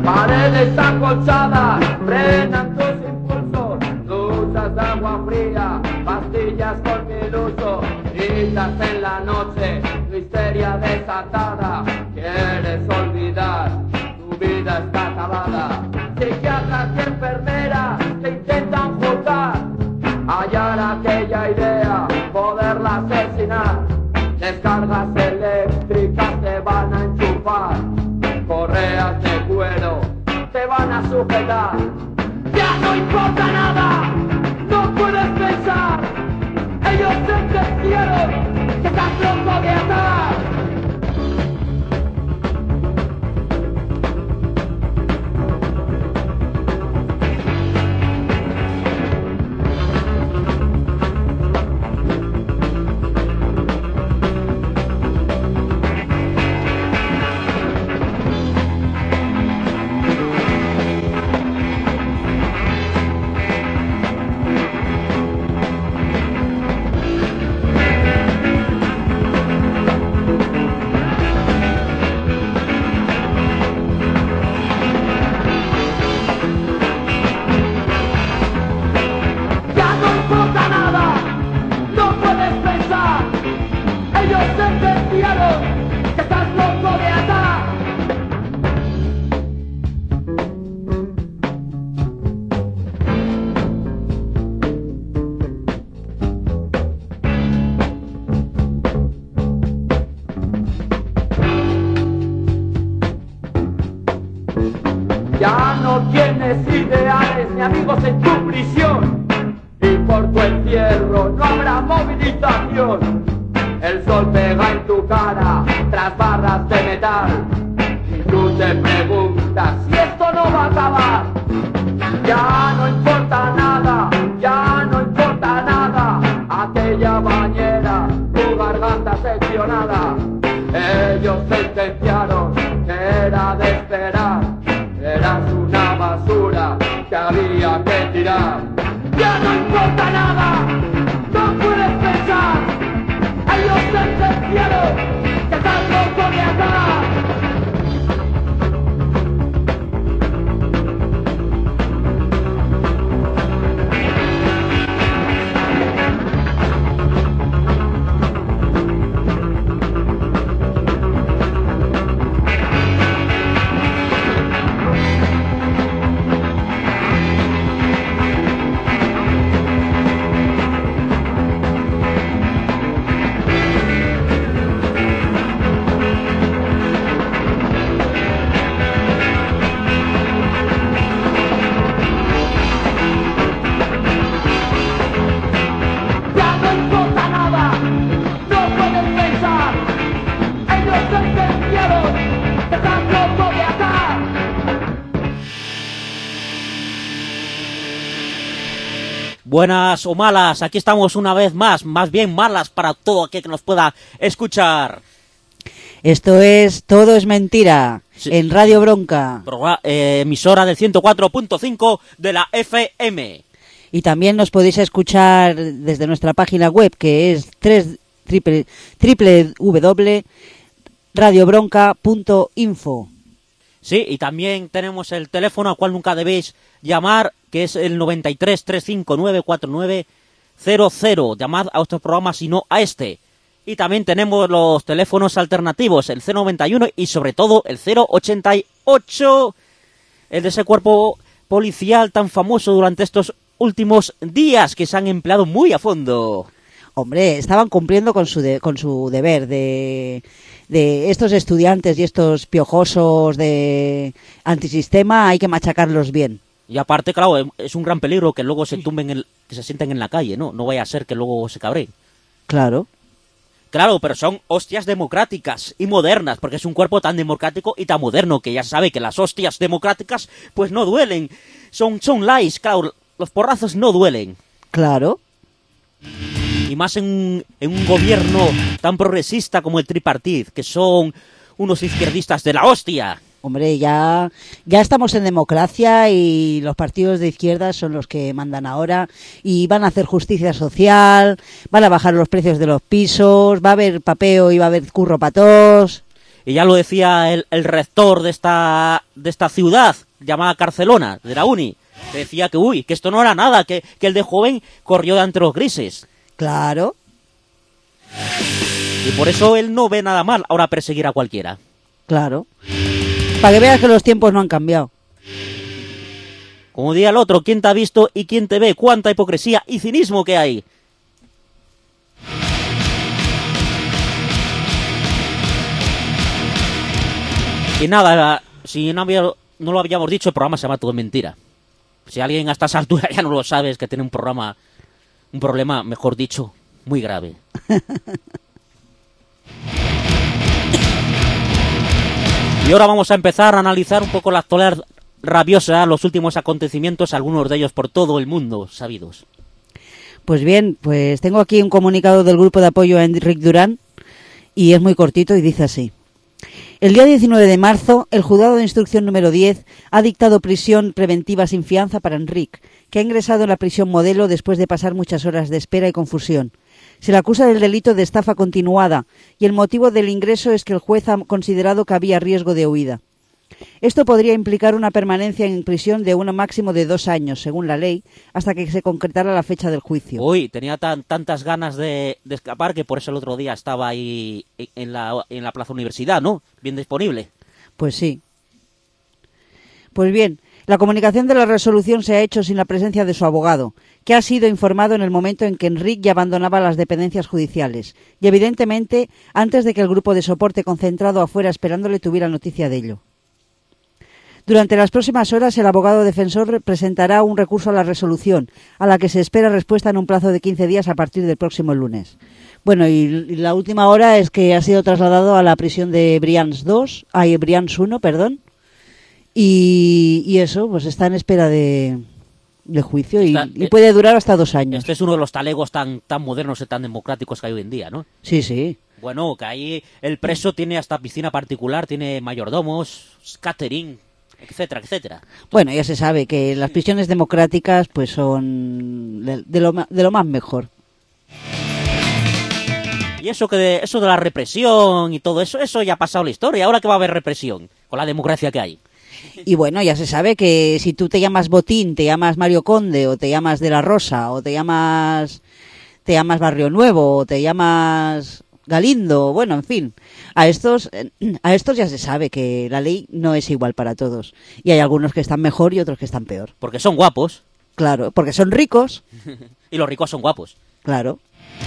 paredes acolchadas frenan tus impulsos, duchas de agua fría, pastillas con mil usos, gritas en la noche, tu histeria desatada, quieres olvidar, tu vida está acabada. Psiquiatras y enfermeras te intentan juzgar, hallar aquella idea, poderla asesinar. Descargas eléctricas te van a enchufar, correas de cuero te van a sujetar. Ya no importa nada, no puedes pensar, ellos sentenciaron que estás loco de atar. Ya no tienes ideales ni amigos en tu prisión, y por tu encierro no habrá movilización. El sol pega en tu cara tras barras de metal, y tú te preguntas si esto no va a acabar. Ya no importa nada, ya no importa nada, aquella bañera, tu garganta seccionada. Ellos sentenciaron que era de esperar, eras una basura que había que tirar. Ya no importa nada, no puedes pensar, ellos sentenciaron que estás loco de atar. Buenas o malas, aquí estamos una vez más bien malas para todo aquel que nos pueda escuchar. Esto es Todo es Mentira, sí, en Radio Bronca. Emisora del 104.5 de la FM. Y también nos podéis escuchar desde nuestra página web, que es www.radiobronca.info. Sí, y también tenemos el teléfono al cual nunca debéis llamar, que es el 93 359 4900. Llamad a otros programas y no a este. Y también tenemos los teléfonos alternativos, el 091 y sobre todo el 088, el de ese cuerpo policial tan famoso durante estos últimos días, que se han empleado muy a fondo. Hombre, estaban cumpliendo con su deber de estos estudiantes y estos piojosos de antisistema, hay que machacarlos bien. Y aparte, claro, es un gran peligro que luego se tumben, que se sienten en la calle, ¿no? No vaya a ser que luego se cabreen. Claro. Claro, pero son hostias democráticas y modernas, porque es un cuerpo tan democrático y tan moderno que ya sabe que las hostias democráticas pues no duelen. Son lies, claro, los porrazos no duelen. Claro. Y más en un gobierno tan progresista como el tripartit, que son unos izquierdistas de la hostia. Hombre, ya estamos en democracia y los partidos de izquierda son los que mandan ahora y van a hacer justicia social, van a bajar los precios de los pisos, va a haber papeo y va a haber curro para todos. Y ya lo decía el rector de esta ciudad, llamada Barcelona, de la uni, que decía que esto no era nada, que el de joven corrió de entre los grises. Claro. Y por eso él no ve nada mal ahora perseguir a cualquiera. Claro. Para que veas que los tiempos no han cambiado. Como diría el otro, ¿quién te ha visto y quién te ve? Cuánta hipocresía y cinismo que hay. Y nada, si no lo habíamos dicho, el programa se llama Todo es Mentira. Si alguien a estas alturas ya no lo sabe, es que tiene un problema, mejor dicho, muy grave. Y ahora vamos a empezar a analizar un poco la actualidad rabiosa, los últimos acontecimientos, algunos de ellos por todo el mundo sabidos. Pues bien, pues tengo aquí un comunicado del grupo de apoyo a Enric Durán y es muy cortito y dice así. El día 19 de marzo, el juzgado de instrucción número 10 ha dictado prisión preventiva sin fianza para Enric, que ha ingresado en la prisión modelo después de pasar muchas horas de espera y confusión. Se le acusa del delito de estafa continuada y el motivo del ingreso es que el juez ha considerado que había riesgo de huida. Esto podría implicar una permanencia en prisión de un máximo de 2 años, según la ley, hasta que se concretara la fecha del juicio. Uy, tenía tantas ganas de escapar que por eso el otro día estaba ahí en la Plaza Universidad, ¿no? Bien disponible. Pues sí. Pues bien, la comunicación de la resolución se ha hecho sin la presencia de su abogado, que ha sido informado en el momento en que Enric ya abandonaba las dependencias judiciales, y evidentemente antes de que el grupo de soporte concentrado afuera esperándole tuviera noticia de ello. Durante las próximas horas, el abogado defensor presentará un recurso a la resolución, a la que se espera respuesta en un plazo de 15 días a partir del próximo lunes. Bueno, y la última hora es que ha sido trasladado a la prisión de Brians 1, y eso, pues está en espera de juicio y puede durar hasta 2 años. Este es uno de los talegos tan modernos y tan democráticos que hay hoy en día, ¿no? Sí, sí. Bueno, que ahí el preso tiene hasta piscina particular, tiene mayordomos, catering, etcétera, etcétera. Bueno, ya se sabe que las prisiones democráticas pues son de lo más mejor. Y eso de la represión y todo eso ya ha pasado la historia. Ahora que va a haber represión con la democracia que hay. Y bueno, ya se sabe que si tú te llamas Botín, te llamas Mario Conde, o te llamas De la Rosa, o te llamas Barrio Nuevo, o te llamas Galindo, bueno, en fin, a estos ya se sabe que la ley no es igual para todos. Y hay algunos que están mejor y otros que están peor. Porque son guapos. Claro, porque son ricos. Y los ricos son guapos. Claro.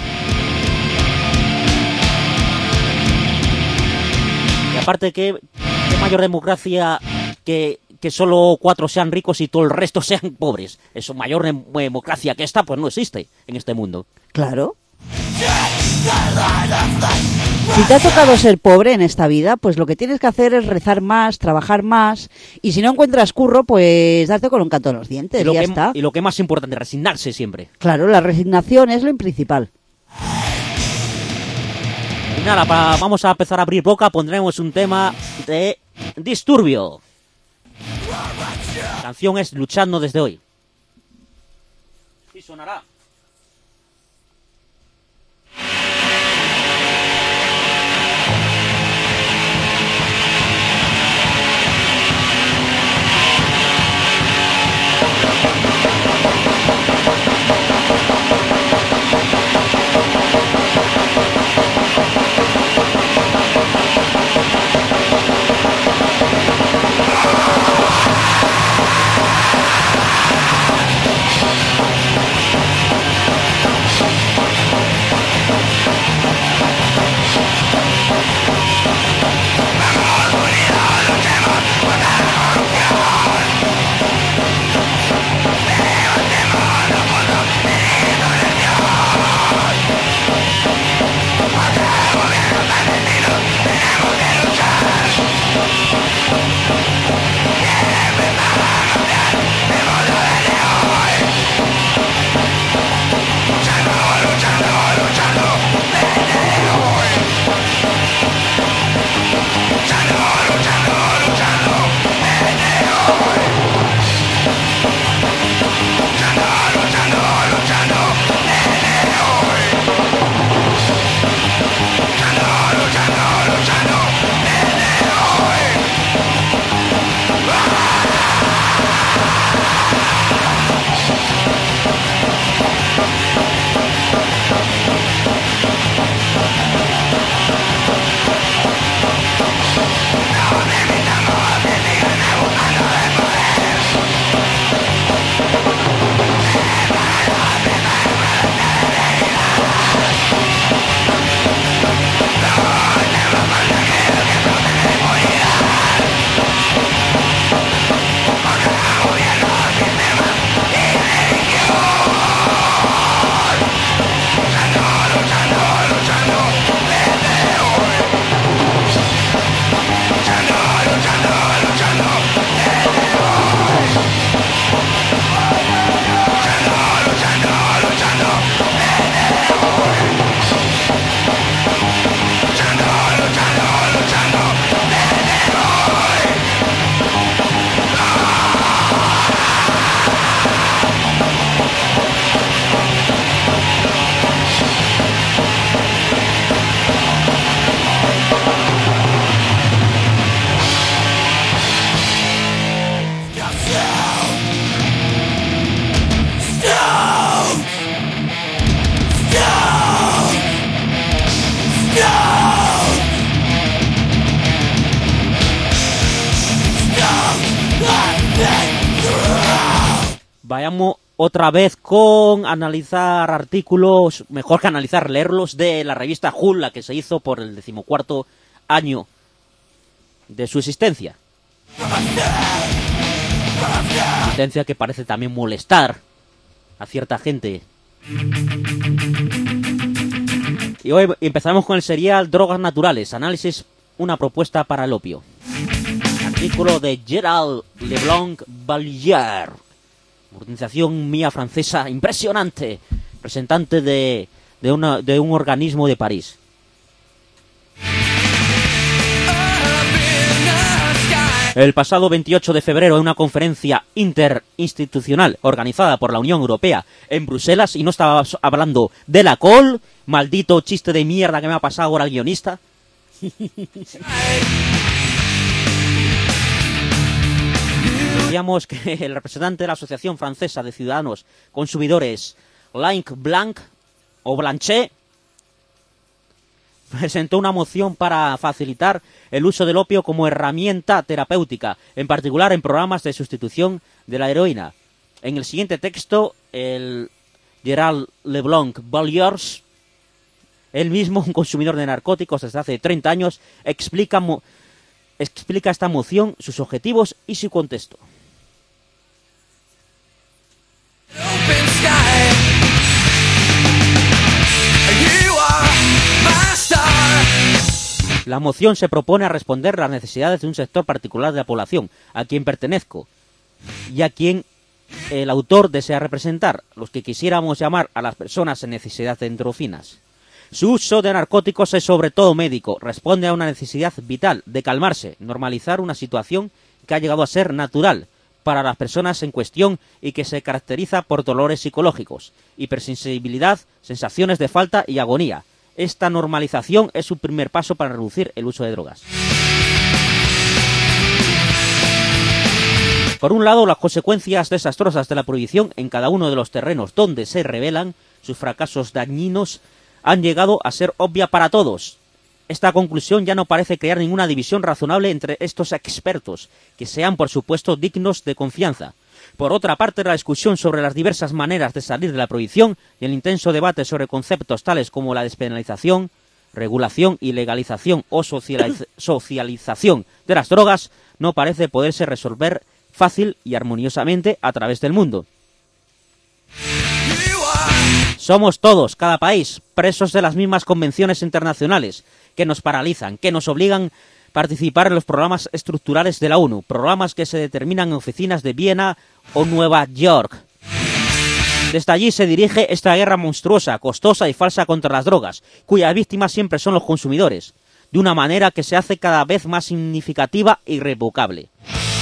Y aparte, ¿qué mayor democracia que solo 4 sean ricos y todo el resto sean pobres? Eso, mayor democracia que esta, pues no existe en este mundo. Claro. Si te ha tocado ser pobre en esta vida, pues lo que tienes que hacer es rezar más, trabajar más, y si no encuentras curro, pues darte con un canto en los dientes, y ya está. Y lo que es más importante, resignarse siempre. Claro, la resignación es lo principal. Y nada, vamos a empezar a abrir boca, pondremos un tema de Disturbio. La canción es Luchando desde hoy. Y sonará. Vayamos otra vez con analizar artículos, mejor que analizar, leerlos, de la revista Hull, la que se hizo por el 14º año de su existencia. Existencia que parece también molestar a cierta gente. Y hoy empezamos con el serial Drogas Naturales, análisis, una propuesta para el opio. Artículo de Gerald Leblanc Ballier. Organización mía francesa impresionante, representante de un organismo de París. El pasado 28 de febrero, en una conferencia interinstitucional organizada por la Unión Europea en Bruselas, y no estaba hablando de la col, maldito chiste de mierda que me ha pasado ahora el guionista. Decíamos que el representante de la Asociación Francesa de Ciudadanos Consumidores, Laurent Blanc, o Blanchet, presentó una moción para facilitar el uso del opio como herramienta terapéutica, en particular en programas de sustitución de la heroína. En el siguiente texto, el Gerald Leblanc Balliers, él mismo, un consumidor de narcóticos desde hace 30 años, explica esta moción, sus objetivos y su contexto. La moción se propone a responder a las necesidades de un sector particular de la población, a quien pertenezco, y a quien el autor desea representar, los que quisiéramos llamar a las personas en necesidad de endorfinas. Su uso de narcóticos es sobre todo médico, responde a una necesidad vital de calmarse, normalizar una situación que ha llegado a ser natural para las personas en cuestión y que se caracteriza por dolores psicológicos, hipersensibilidad, sensaciones de falta y agonía. Esta normalización es un primer paso para reducir el uso de drogas. Por un lado, las consecuencias desastrosas de la prohibición en cada uno de los terrenos donde se revelan sus fracasos dañinos han llegado a ser obvia para todos. Esta conclusión ya no parece crear ninguna división razonable entre estos expertos, que sean por supuesto dignos de confianza. Por otra parte, la discusión sobre las diversas maneras de salir de la prohibición y el intenso debate sobre conceptos tales como la despenalización, regulación y legalización o socialización de las drogas no parece poderse resolver fácil y armoniosamente a través del mundo. Somos todos, cada país, presos de las mismas convenciones internacionales que nos paralizan, que nos obligan a participar en los programas estructurales de la ONU, programas que se determinan en oficinas de Viena o Nueva York. Desde allí se dirige esta guerra monstruosa, costosa y falsa contra las drogas, cuyas víctimas siempre son los consumidores, de una manera que se hace cada vez más significativa e irrevocable.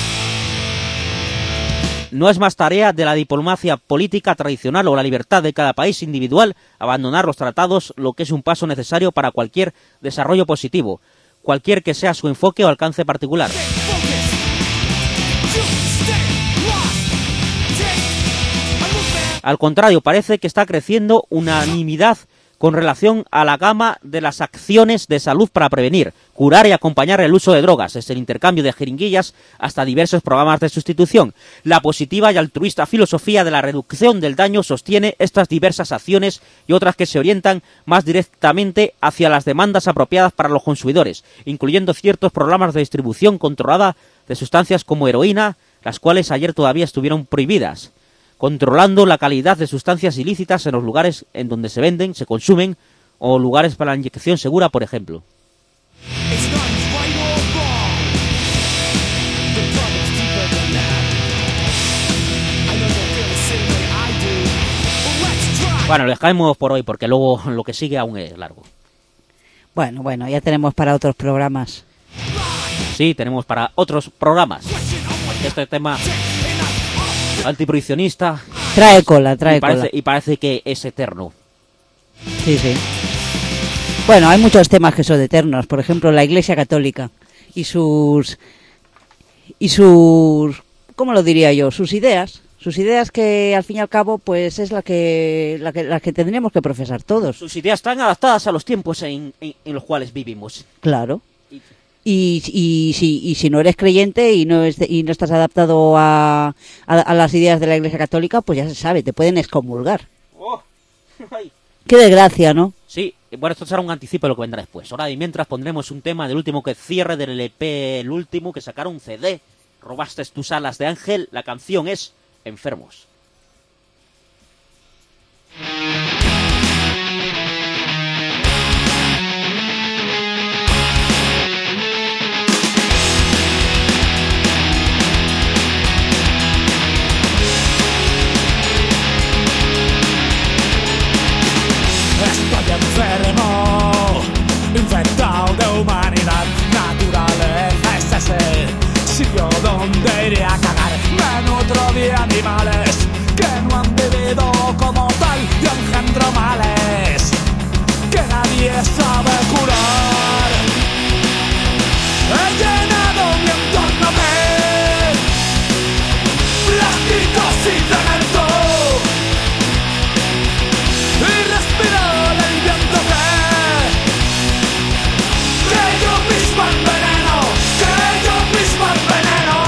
No es más tarea de la diplomacia política tradicional o la libertad de cada país individual abandonar los tratados, lo que es un paso necesario para cualquier desarrollo positivo, cualquier que sea su enfoque o alcance particular. Al contrario, parece que está creciendo unanimidad con relación a la gama de las acciones de salud para prevenir, curar y acompañar el uso de drogas, desde el intercambio de jeringuillas hasta diversos programas de sustitución. La positiva y altruista filosofía de la reducción del daño sostiene estas diversas acciones y otras que se orientan más directamente hacia las demandas apropiadas para los consumidores, incluyendo ciertos programas de distribución controlada de sustancias como heroína, las cuales ayer todavía estuvieron prohibidas, controlando la calidad de sustancias ilícitas en los lugares en donde se venden, se consumen, o lugares para la inyección segura, por ejemplo. Bueno, lo dejamos por hoy porque luego lo que sigue aún es largo. Bueno, ya tenemos para otros programas. Sí, tenemos para otros programas. Porque este tema antiprohibicionista trae cola. Y parece que es eterno. Sí. Bueno, hay muchos temas que son eternos. Por ejemplo, la Iglesia Católica y sus ¿cómo lo diría yo? Sus ideas que al fin y al cabo pues es la que tendríamos que profesar todos. Sus ideas están adaptadas a los tiempos en los cuales vivimos. Claro. Y si no eres creyente y no estás adaptado a las ideas de la Iglesia Católica, pues ya se sabe, te pueden excomulgar. Oh. Ay. Qué desgracia, ¿no? Sí, bueno, esto será un anticipo de lo que vendrá después. Ahora y mientras pondremos un tema del último que cierre del LP, el último que sacaron un CD. Robaste tus alas de ángel, la canción es Enfermos. Estoy enfermo, infectado de humanidad, naturaleza es ese sitio donde iré a cagar. Me nutro de animales que no han vivido como tal y engendro males que nadie sabe curar. He llenado mi entorno de plásticos y cemento y respiro el viento que yo mismo enveneno, que yo mismo enveneno.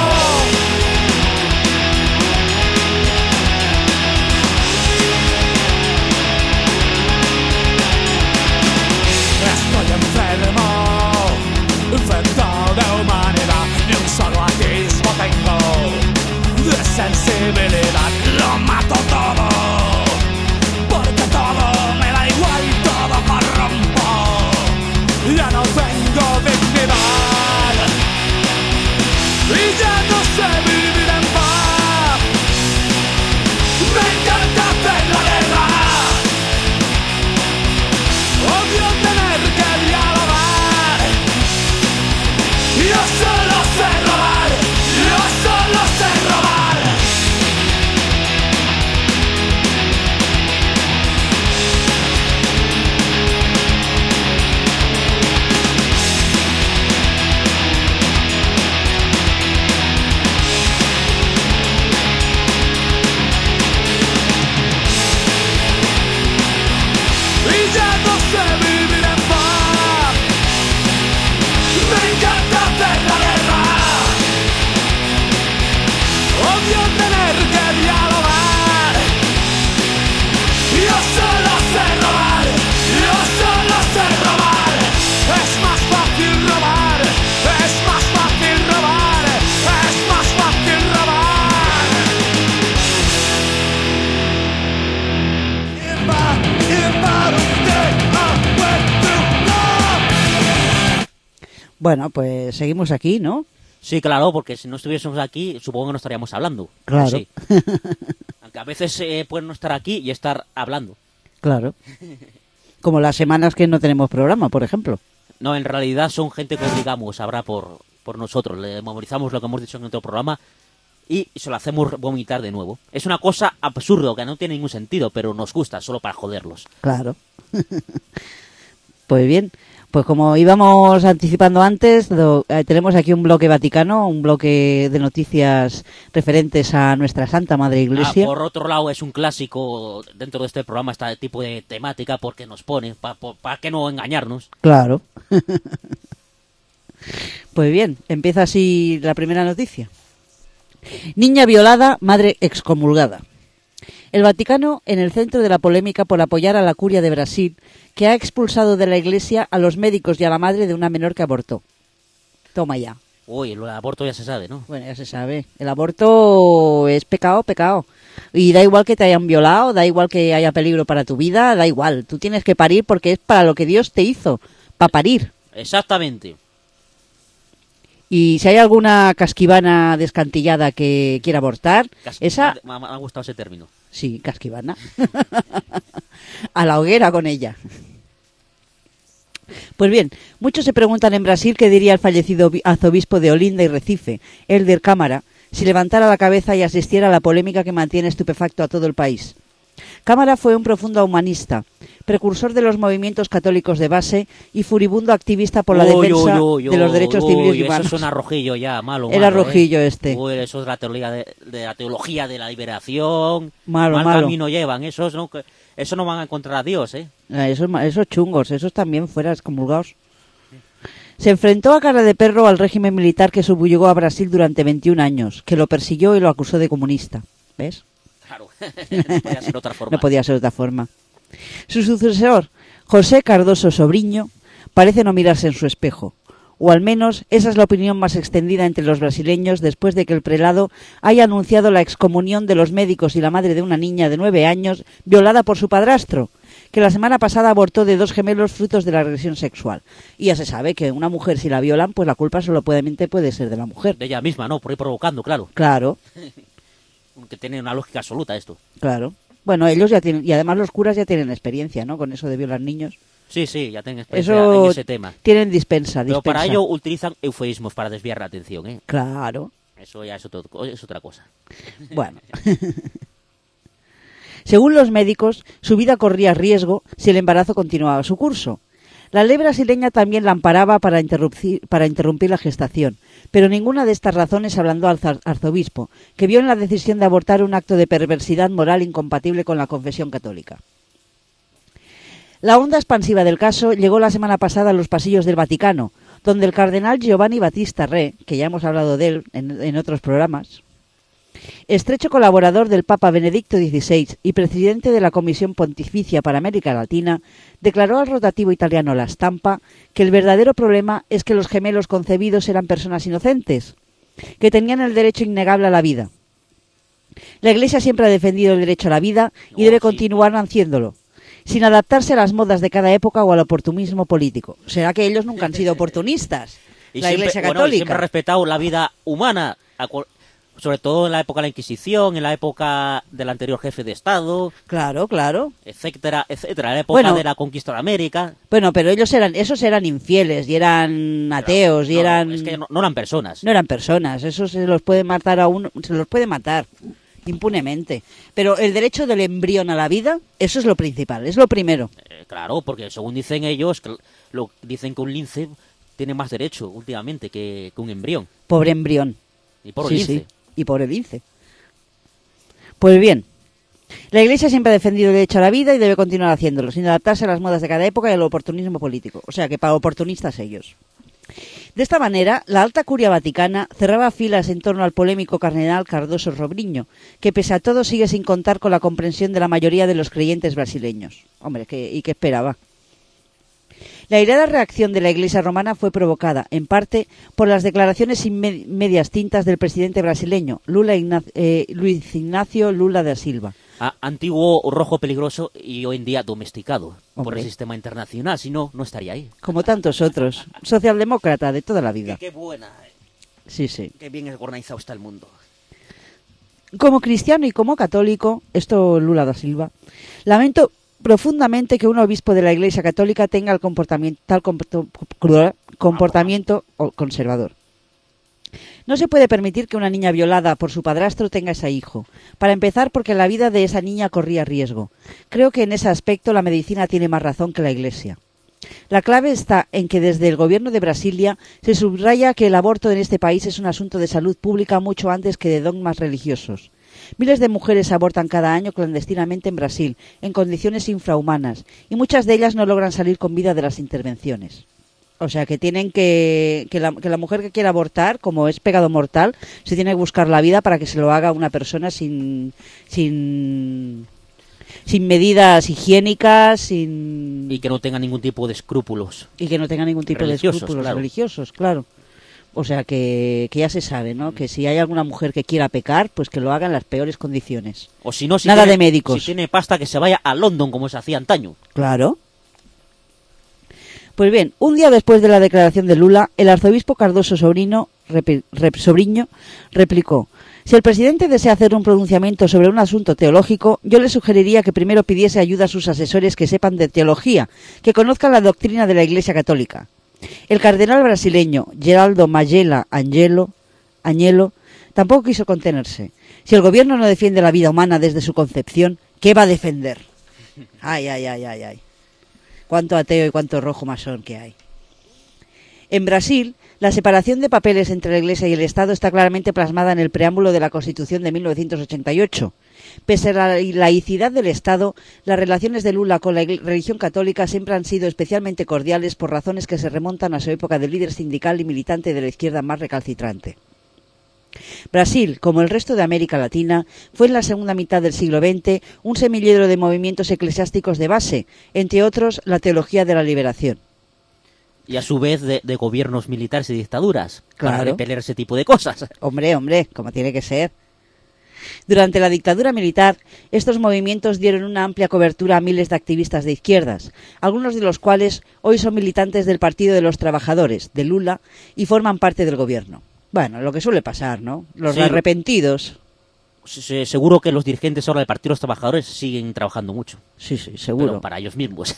Estoy enfermo, infectado de humanidad, ni un solo atisbo tengo de sensibilidad. Lo mato todo, porque todo me da igual, todo corrompo. Ya no tengo dignidad y ya no sé vivir en paz. Me encanta hacer la guerra, odio tener que dialogar. Yo solo sé robar, yo solo sé robar. Y ya no sé vivir en paz. Me encanta hacer la guerra, odio tener que dialogar. Yo solo sé robar, yo solo sé robar. Es más fácil robar, es más fácil robar, es más fácil robar. Bueno, pues seguimos aquí, ¿no? Sí, claro, porque si no estuviésemos aquí, supongo que no estaríamos hablando. Claro. Sí. Aunque a veces pueden no estar aquí y estar hablando. Claro. Como las semanas que no tenemos programa, por ejemplo. No, en realidad son gente que obligamos, habrá por nosotros. Le memorizamos lo que hemos dicho en otro programa y se lo hacemos vomitar de nuevo. Es una cosa absurda, que no tiene ningún sentido, pero nos gusta, solo para joderlos. Claro. Pues bien, pues como íbamos anticipando antes, tenemos aquí un bloque Vaticano, un bloque de noticias referentes a nuestra Santa Madre Iglesia. Por otro lado, es un clásico dentro de este programa, este tipo de temática, porque nos pone, para que no engañarnos. Claro. Pues bien, empieza así la primera noticia. Niña violada, madre excomulgada. El Vaticano en el centro de la polémica por apoyar a la curia de Brasil, que ha expulsado de la Iglesia a los médicos y a la madre de una menor que abortó. Toma ya. Uy, el aborto ya se sabe, ¿no? Bueno, ya se sabe. El aborto es pecado, pecado. Y da igual que te hayan violado, da igual que haya peligro para tu vida, da igual. Tú tienes que parir porque es para lo que Dios te hizo, para parir. Exactamente. Y si hay alguna casquivana descantillada que quiera abortar, esa... Me ha gustado ese término. Sí, casquivana. A la hoguera con ella. Pues bien, muchos se preguntan en Brasil qué diría el fallecido arzobispo de Olinda y Recife, Helder Câmara, si levantara la cabeza y asistiera a la polémica que mantiene estupefacto a todo el país. Câmara fue un profundo humanista, precursor de los movimientos católicos de base y furibundo activista por la defensa de los derechos civiles y humanos. Eso suena rojillo ya, malo. Era rojillo este. Uy, eso es la teología de la liberación. Malo. Mal camino llevan, eso no van a encontrar a Dios, ¿eh? Esos chungos, esos también fuera excomulgados. Se enfrentó a cara de perro al régimen militar que subyugó a Brasil durante 21 años, que lo persiguió y lo acusó de comunista. ¿Ves? Claro, no podía ser otra forma. No podía ser de otra forma. Su sucesor, José Cardoso Sobrinho, parece no mirarse en su espejo. O al menos esa es la opinión más extendida entre los brasileños después de que el prelado haya anunciado la excomunión de los médicos y la madre de una niña de 9 años violada por su padrastro, que la semana pasada abortó de 2 gemelos frutos de la agresión sexual. Y ya se sabe que una mujer, si la violan, pues la culpa solamente puede ser de la mujer. De ella misma, ¿no? Por ir provocando, claro. Claro, Que tiene una lógica absoluta esto. claro. Bueno, ellos ya tienen, y además los curas ya tienen experiencia, ¿no? Con eso de violar niños. Sí, ya tienen experiencia Eso en ese tema. tienen dispensa. Pero para ello utilizan eufemismos para desviar la atención, ¿eh? Claro. Eso ya es otra cosa. Bueno. Según los médicos, su vida corría riesgo si el embarazo continuaba su curso. La ley brasileña también la amparaba para interrumpir la gestación, pero ninguna de estas razones ablandó al arzobispo, que vio en la decisión de abortar un acto de perversidad moral incompatible con la confesión católica. La onda expansiva del caso llegó la semana pasada a los pasillos del Vaticano, donde el cardenal Giovanni Battista Re, que ya hemos hablado de él en otros programas, estrecho colaborador del Papa Benedicto XVI y presidente de la Comisión Pontificia para América Latina, declaró al rotativo italiano La Stampa que el verdadero problema es que los gemelos concebidos eran personas inocentes, que tenían el derecho innegable a la vida. La Iglesia siempre ha defendido el derecho a la vida y debe continuar haciéndolo, sin adaptarse a las modas de cada época o al oportunismo político. ¿Será que ellos nunca han sido oportunistas? La Iglesia Católica. Siempre ha respetado la vida humana, sobre todo en la época de la Inquisición, en la época del anterior jefe de Estado. Claro, claro. Etcétera, en la época de la conquista de América. Bueno, pero esos eran infieles y eran ateos y eran... Es que no eran personas. No eran personas, eso se los puede matar a uno, se los puede matar impunemente. Pero el derecho del embrión a la vida, eso es lo principal, es lo primero. Claro, porque según dicen ellos, dicen que un lince tiene más derecho últimamente que un embrión. Pobre embrión. Y por el lince. Sí. Y por el lince. Pues bien, la Iglesia siempre ha defendido el derecho a la vida y debe continuar haciéndolo, sin adaptarse a las modas de cada época y al oportunismo político. O sea que para oportunistas ellos. De esta manera, la alta curia vaticana cerraba filas en torno al polémico cardenal Cardoso Sobrinho, que pese a todo sigue sin contar con la comprensión de la mayoría de los creyentes brasileños. Hombre, ¿y qué esperaba? La airada reacción de la Iglesia romana fue provocada, en parte, por las declaraciones medias tintas del presidente brasileño, Luiz Ignacio Lula da Silva. Antiguo rojo peligroso y hoy en día domesticado por el Hombre. sistema internacional, si no, no estaría ahí. Como tantos otros, socialdemócrata de toda la vida. Qué buena, Sí. qué bien organizado está el mundo. Como cristiano y como católico, esto Lula da Silva, lamento profundamente que un obispo de la Iglesia Católica tenga el comportamiento conservador. No se puede permitir que una niña violada por su padrastro tenga ese hijo. Para empezar, porque la vida de esa niña corría riesgo. Creo que en ese aspecto la medicina tiene más razón que la Iglesia. La clave está en que desde el gobierno de Brasilia se subraya que el aborto en este país es un asunto de salud pública mucho antes que de dogmas religiosos. Miles de mujeres abortan cada año clandestinamente en Brasil, en condiciones infrahumanas, y muchas de ellas no logran salir con vida de las intervenciones. O sea, que tienen que la mujer que quiera abortar, como es pecado mortal, se tiene que buscar la vida para que se lo haga una persona sin medidas higiénicas, Y que no tenga ningún tipo de escrúpulos. Y que no tenga ningún tipo Religiosos, de escrúpulos claro. religiosos, claro. O sea, que ya se sabe, ¿no? Que si hay alguna mujer que quiera pecar, pues que lo haga en las peores condiciones. O si no, Nada de médicos. Si tiene pasta, que se vaya a London, como se hacía antaño. Claro. Pues bien, un día después de la declaración de Lula, el arzobispo Cardoso Sobrinho replicó: si el presidente desea hacer un pronunciamiento sobre un asunto teológico, yo le sugeriría que primero pidiese ayuda a sus asesores que sepan de teología, que conozcan la doctrina de la Iglesia Católica. El cardenal brasileño Geraldo Magela Agnello tampoco quiso contenerse. Si el gobierno no defiende la vida humana desde su concepción, ¿qué va a defender? Ay. Cuánto ateo y cuánto rojo masón que hay. En Brasil, La separación de papeles entre la Iglesia y el Estado está claramente plasmada en el preámbulo de la Constitución de 1988. Pese a la laicidad del Estado, las relaciones de Lula con la religión católica siempre han sido especialmente cordiales por razones que se remontan a su época de líder sindical y militante de la izquierda más recalcitrante. Brasil, como el resto de América Latina, fue en la segunda mitad del siglo XX un semillero de movimientos eclesiásticos de base, entre otros la teología de la liberación. Y a su vez de gobiernos militares y dictaduras, Claro. para repeler ese tipo de cosas. Hombre, como tiene que ser. Durante la dictadura militar, estos movimientos dieron una amplia cobertura a miles de activistas de izquierdas, algunos de los cuales hoy son militantes del Partido de los Trabajadores, de Lula, y forman parte del gobierno. Bueno, lo que suele pasar, ¿no? Los Sí. arrepentidos. Seguro que los dirigentes ahora del Partido de los Trabajadores siguen trabajando mucho. Sí, seguro. Pero para ellos mismos.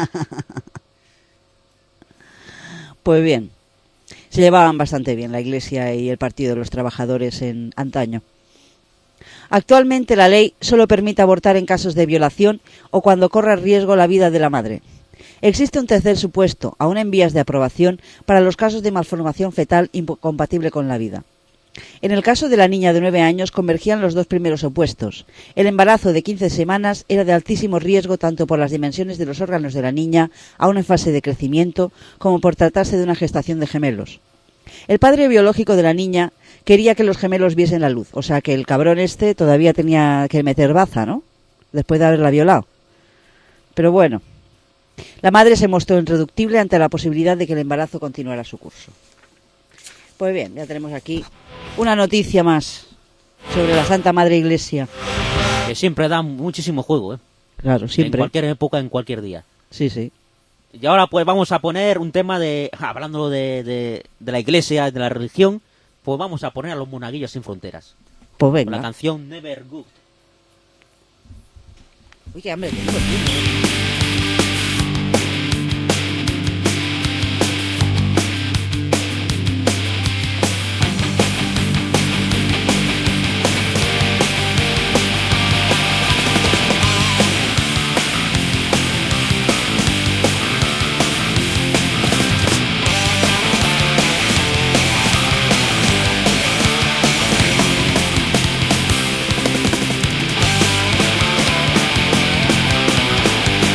Pues bien, se llevaban bastante bien la Iglesia y el Partido de los Trabajadores en antaño. Actualmente la ley solo permite abortar en casos de violación o cuando corra riesgo la vida de la madre. Existe un tercer supuesto, aún en vías de aprobación, para los casos de malformación fetal incompatible con la vida. En el caso de la niña de 9 años convergían los dos primeros opuestos. El embarazo de 15 semanas era de altísimo riesgo tanto por las dimensiones de los órganos de la niña, aún en fase de crecimiento, como por tratarse de una gestación de gemelos. El padre biológico de la niña quería que los gemelos viesen la luz, o sea que el cabrón este todavía tenía que meter baza, ¿no? Después de haberla violado. Pero bueno, la madre se mostró irreductible ante la posibilidad de que el embarazo continuara su curso. Pues bien, ya tenemos aquí una noticia más sobre la Santa Madre Iglesia. Que siempre da muchísimo juego, ¿eh? Claro, siempre. En cualquier época, en cualquier día. Sí, sí. Y ahora pues vamos a poner un tema de... Hablando de la iglesia, de la religión, pues vamos a poner a los Monaguillos Sin Fronteras. Pues Con la venga. canción Never Good. Uy, qué hambre tengo, tío. Never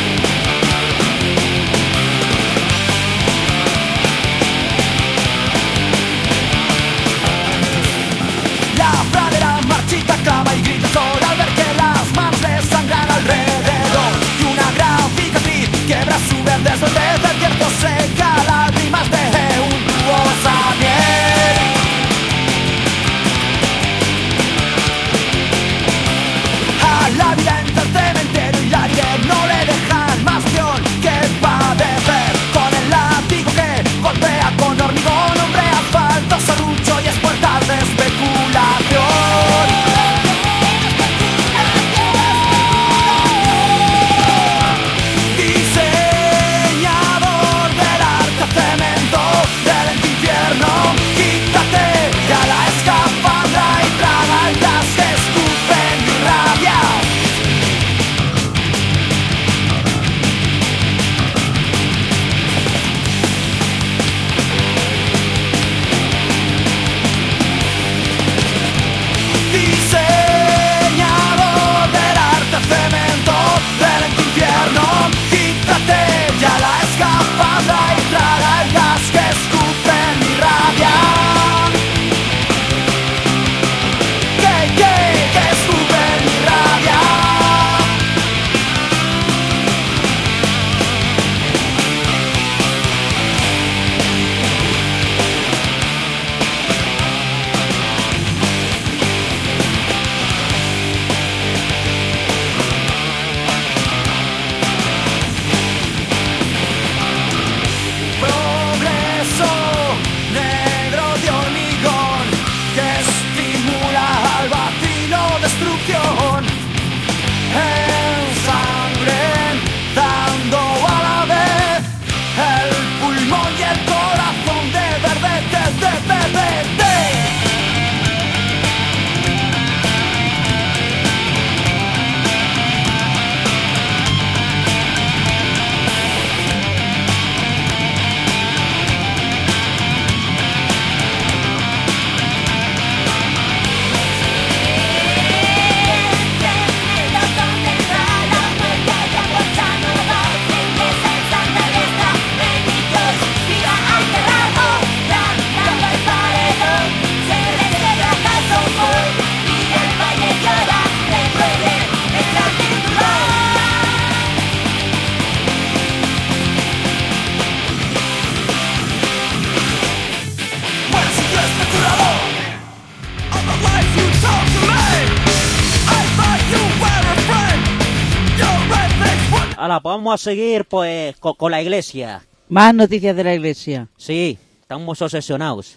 Ahora, pues vamos a seguir pues con la iglesia. Más noticias de la iglesia. Sí, estamos obsesionados.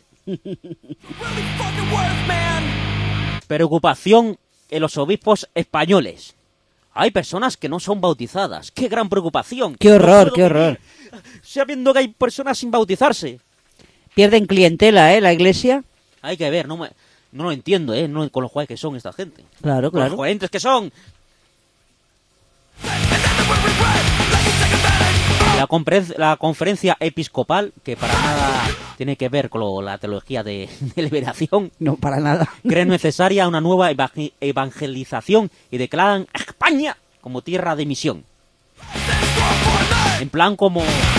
Preocupación en los obispos españoles. Hay personas que no son bautizadas. ¡Qué gran preocupación! ¡Qué horror, No puedo qué horror! vivir sabiendo que hay personas sin bautizarse. Pierden clientela, la iglesia. Hay que ver, no lo entiendo, no con los guays que son esta gente. Claro, Con los claro. coherentes que son. La conferencia episcopal, que para nada tiene que ver con la teología de liberación, No, para nada. cree necesaria una nueva evangelización y declaran a España como tierra de misión. En plan como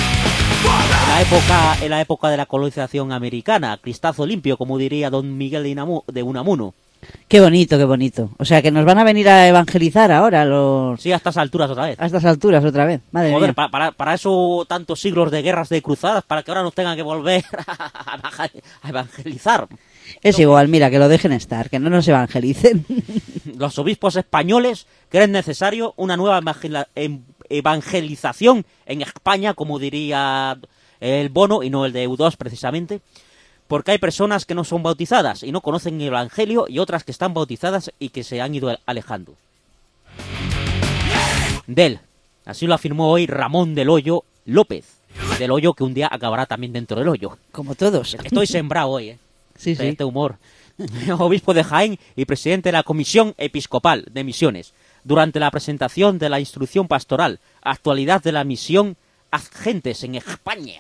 en la época de la colonización americana, Cristazo limpio, como diría don Miguel de Unamuno. Qué bonito, qué bonito. O sea, que nos van a venir a evangelizar ahora los... Sí, a estas alturas otra vez. A estas alturas otra vez. Madre Joder, mía. para eso tantos siglos de guerras, de cruzadas, para que ahora nos tengan que volver a evangelizar. Es igual, mira, que lo dejen estar, que no nos evangelicen. Los obispos españoles creen necesario una nueva evangelización en España, como diría el Bono, y no el de U2 precisamente, porque hay personas que no son bautizadas y no conocen el Evangelio, y otras que están bautizadas y que se han ido alejando de él. Así lo afirmó hoy Ramón del Hoyo López, del Hoyo, que un día acabará también dentro del hoyo. Como todos. Estoy sembrado hoy, Sí, de sí. este humor. Obispo de Jaén y presidente de la Comisión Episcopal de Misiones, durante la presentación de la instrucción pastoral, actualidad de la misión Agentes en España.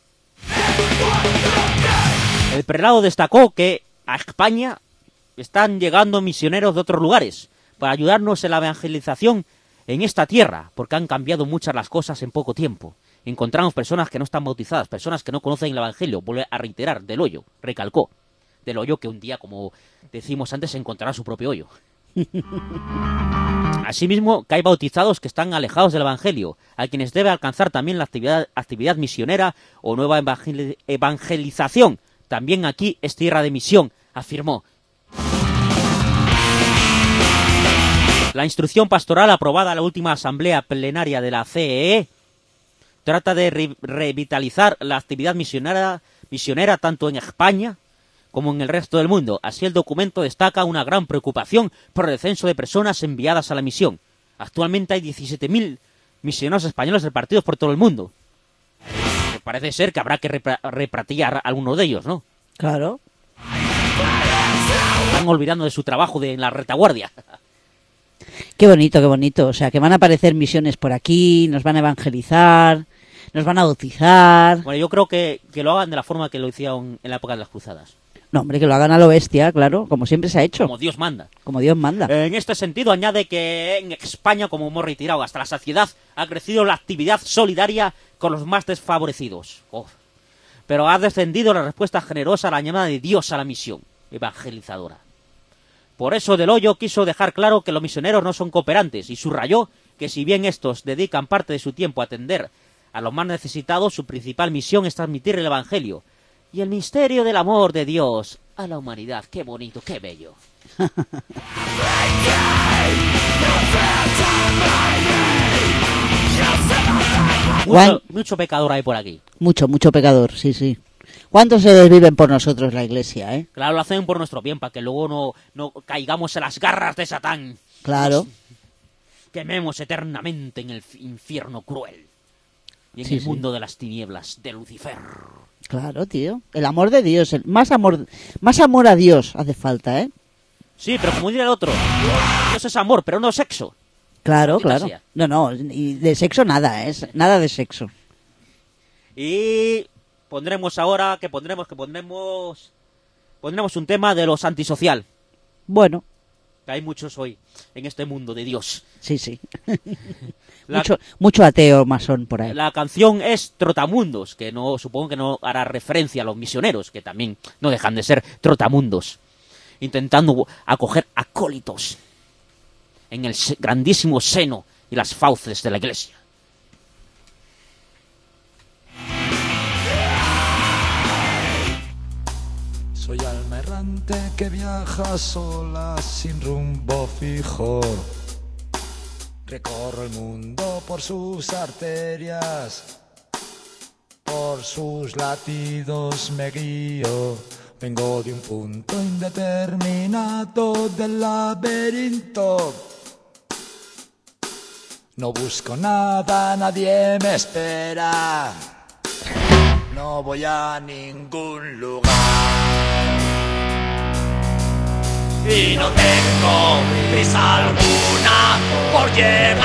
El prelado destacó que a España están llegando misioneros de otros lugares para ayudarnos en la evangelización en esta tierra, porque han cambiado muchas las cosas en poco tiempo. Encontramos personas que no están bautizadas, personas que no conocen el Evangelio. Vuelve a reiterar, del Hoyo, recalcó. Del Hoyo, que un día, como decimos antes, encontrará su propio hoyo. Asimismo, que hay bautizados que están alejados del Evangelio, a quienes debe alcanzar también la actividad misionera o nueva evangelización. También aquí es tierra de misión, afirmó. La instrucción pastoral aprobada en la última asamblea plenaria de la CEE trata de revitalizar la actividad misionera tanto en España como en el resto del mundo. Así, el documento destaca una gran preocupación por el descenso de personas enviadas a la misión. Actualmente hay 17.000 misioneros españoles repartidos por todo el mundo. Pues parece ser que habrá que repatriar a algunos de ellos, ¿no? Claro. Están olvidando de su trabajo en la retaguardia. Qué bonito, qué bonito. O sea, que van a aparecer misiones por aquí, nos van a evangelizar, nos van a bautizar. Bueno, yo creo que lo hagan de la forma que lo hicieron en la época de las cruzadas. No, hombre, que lo hagan a lo bestia, claro, como siempre se ha hecho. Como Dios manda. Como Dios manda. En este sentido, añade que en España, como hemos reiterado hasta la saciedad, ha crecido la actividad solidaria con los más desfavorecidos. Pero ha descendido la respuesta generosa a la llamada de Dios a la misión evangelizadora. Por eso Del Hoyo quiso dejar claro que los misioneros no son cooperantes y subrayó que si bien estos dedican parte de su tiempo a atender a los más necesitados, su principal misión es transmitir el Evangelio y el misterio del amor de Dios a la humanidad. ¡Qué bonito, qué bello! Mucho pecador hay por aquí. Mucho, mucho pecador, sí, sí. ¿Cuántos se desviven por nosotros la iglesia, eh? Claro, lo hacen por nuestro bien, para que luego no caigamos en las garras de Satán. Claro. Nos quememos eternamente en el infierno cruel. Y en Sí, el sí. mundo de las tinieblas de Lucifer. Claro, tío. El amor de Dios, más amor a Dios hace falta, ¿eh? Sí, pero como diría el otro, Dios es amor, pero no sexo. Claro, Maldita claro. sea. No, y de sexo nada, ¿eh? Nada de sexo. Y pondremos un tema de los antisocial. Bueno, Que hay muchos hoy en este mundo de Dios. sí, sí. La- mucho ateo masón por ahí. La canción es Trotamundos, que no supongo que no hará referencia a los misioneros, que también no dejan de ser trotamundos, intentando acoger acólitos en el grandísimo seno y las fauces de la iglesia. Soy alma errante que viaja sola sin rumbo fijo, Recorro el mundo por sus arterias, por sus latidos me guío. Vengo de un punto indeterminado del laberinto. No busco nada, nadie me espera. No voy a ningún lugar. Y no tengo prisa alguna por llegar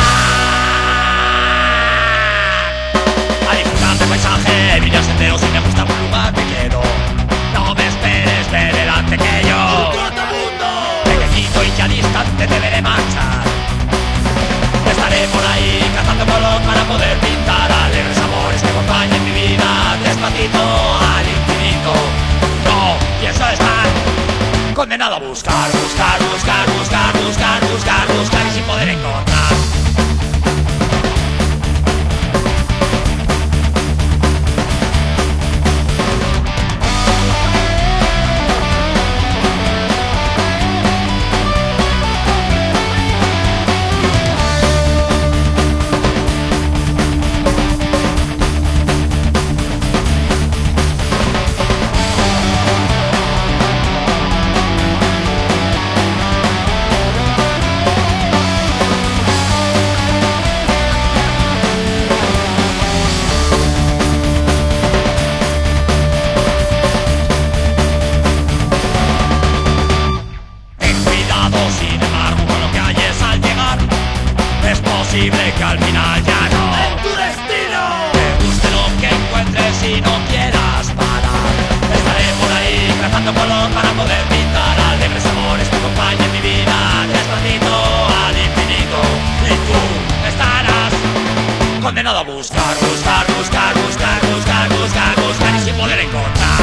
a disfrutar del paisaje, vine a senderos y me gusta un lugar que quiero. No me esperes ver delante que yo, pequeñito y ya distante te veré marchar. Estaré por ahí cazando color para poder pintar alegres amores que acompañen mi vida despacito al infinito. No pienso estar condenado a buscar, buscar, buscar, buscar, buscar, buscar, buscar y sin poder encontrar. Que al final ya no es tu destino. Te guste lo que encuentres y no quieras parar. Estaré por ahí trazando color para poder pintar alegres amores que acompañen mi vida despacito al infinito. Y tú estarás condenado a buscar, buscar, buscar, buscar, buscar, buscar, buscar y sin poder encontrar.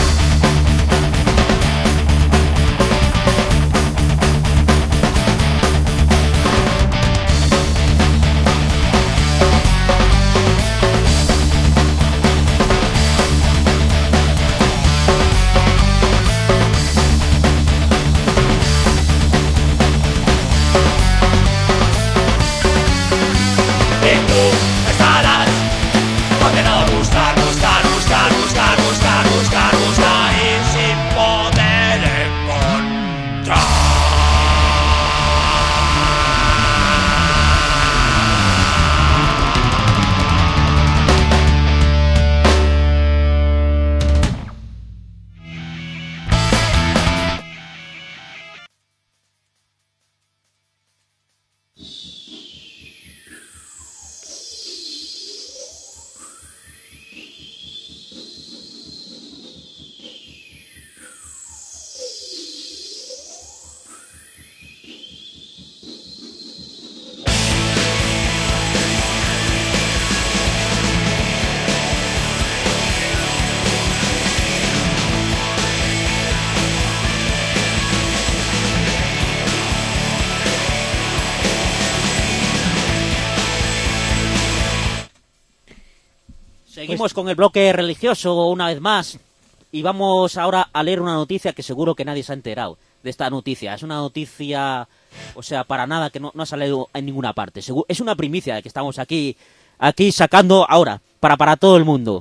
Seguimos con el bloque religioso una vez más y vamos ahora a leer una noticia que seguro que nadie se ha enterado de esta noticia. Es una noticia, o sea, para nada que no ha salido en ninguna parte. Es una primicia que estamos aquí sacando ahora para todo el mundo.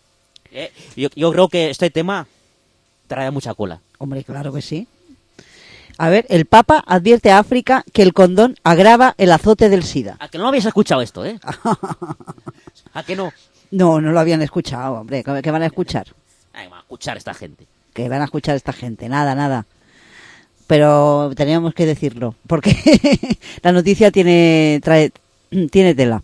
Yo creo que este tema trae mucha cola. Hombre, claro que sí. A ver, el Papa advierte a África que el condón agrava el azote del SIDA. ¿A que no habéis escuchado esto, eh? ¿A que no? No lo habían escuchado, hombre. ¿Qué van a escuchar? Ay, van a escuchar esta gente. ¿Qué van a escuchar esta gente? Nada. Pero teníamos que decirlo, porque la noticia tiene tela.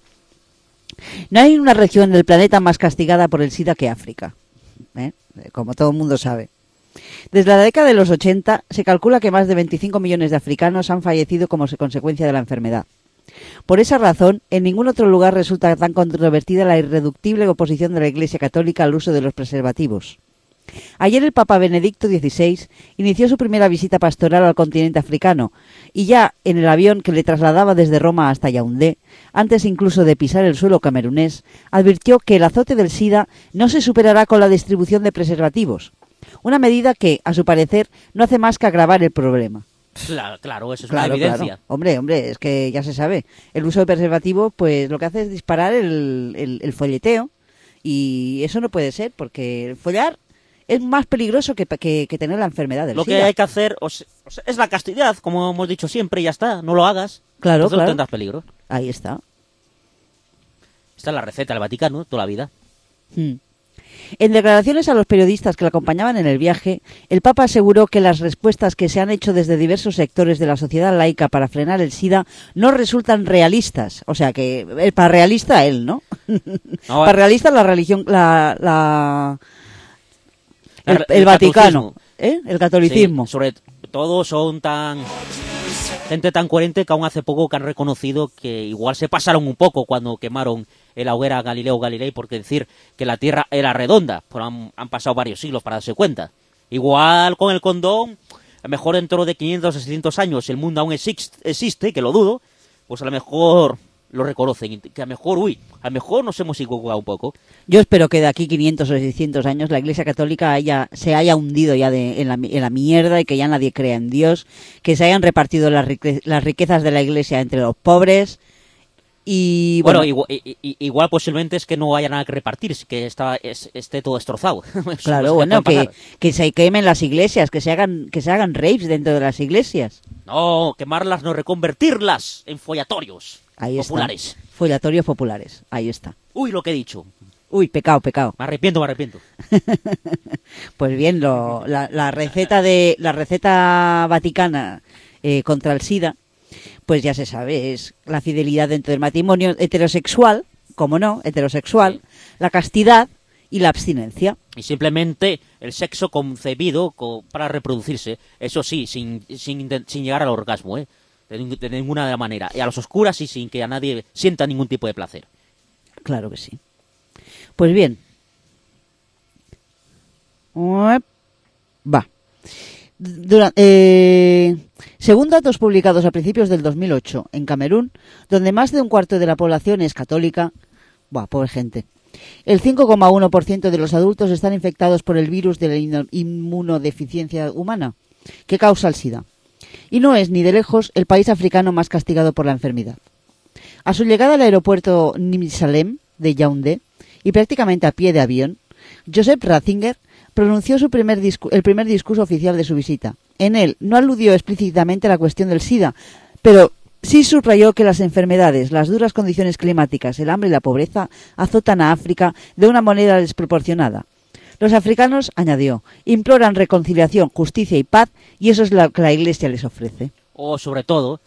No hay una región del planeta más castigada por el SIDA que África, como todo el mundo sabe. Desde la década de los 80 se calcula que más de 25 millones de africanos han fallecido como consecuencia de la enfermedad. Por esa razón, en ningún otro lugar resulta tan controvertida la irreductible oposición de la Iglesia Católica al uso de los preservativos. Ayer el Papa Benedicto XVI inició su primera visita pastoral al continente africano y ya en el avión que le trasladaba desde Roma hasta Yaoundé, antes incluso de pisar el suelo camerunés, advirtió que el azote del SIDA no se superará con la distribución de preservativos, una medida que, a su parecer, no hace más que agravar el problema. Claro, eso es Claro, una evidencia. claro. Hombre, es que ya se sabe. El uso de preservativo, pues lo que hace es disparar el folleteo. Y eso no puede ser, porque el follar es más peligroso que tener la enfermedad del Lo que SIDA. hay que hacer es la castidad, como hemos dicho siempre, y ya está. No lo hagas. Claro, Entonces claro. no tendrás peligro. Ahí está. Esta es la receta del Vaticano, toda la vida. En declaraciones a los periodistas que le acompañaban en el viaje, el Papa aseguró que las respuestas que se han hecho desde diversos sectores de la sociedad laica para frenar el SIDA no resultan realistas. O sea que para realista él, ¿no? No, Para realista la religión, el Vaticano, el catolicismo. Sí, sobre todo son gente tan coherente que aún hace poco que han reconocido que igual se pasaron un poco cuando quemaron la hoguera Galileo Galilei porque decir que la Tierra era redonda, pero han pasado varios siglos para darse cuenta. Igual con el condón, a lo mejor dentro de 500 o 600 años el mundo aún existe, que lo dudo, pues a lo mejor lo reconocen, que a lo mejor nos hemos equivocado un poco. Yo espero que de aquí 500 o 600 años la Iglesia Católica se haya hundido ya en la mierda y que ya nadie crea en Dios, que se hayan repartido las riquezas de la Iglesia entre los pobres y... Bueno, igual posiblemente es que no haya nada que repartir, que esté todo destrozado. Claro, bueno, que se quemen las iglesias, que se hagan raves dentro de las iglesias. No, quemarlas, no reconvertirlas en follatorios. Ahí está. Populares. Follatorios populares, ahí está. Uy, lo que he dicho. Uy, pecado. Me arrepiento. Pues bien, la receta vaticana contra el SIDA, pues ya se sabe, es la fidelidad dentro del matrimonio heterosexual, como no, heterosexual, la castidad y la abstinencia. Y simplemente el sexo concebido para reproducirse, eso sí, sin llegar al orgasmo, de ninguna manera. Y a las oscuras y sin que a nadie sienta ningún tipo de placer. Claro que sí. Pues bien. Va. Según datos publicados a principios del 2008 en Camerún, donde más de un cuarto de la población es católica, pobre gente, el 5,1% de los adultos están infectados por el virus de la inmunodeficiencia humana, que causa el SIDA. Y no es ni de lejos el país africano más castigado por la enfermedad. A su llegada al aeropuerto Nimsalem de Yaoundé, y prácticamente a pie de avión, Joseph Ratzinger pronunció el primer discurso oficial de su visita. En él no aludió explícitamente a la cuestión del SIDA, pero sí subrayó que las enfermedades, las duras condiciones climáticas, el hambre y la pobreza azotan a África de una manera desproporcionada. Los africanos, añadió, imploran reconciliación, justicia y paz, y eso es lo que la Iglesia les ofrece. O sobre todo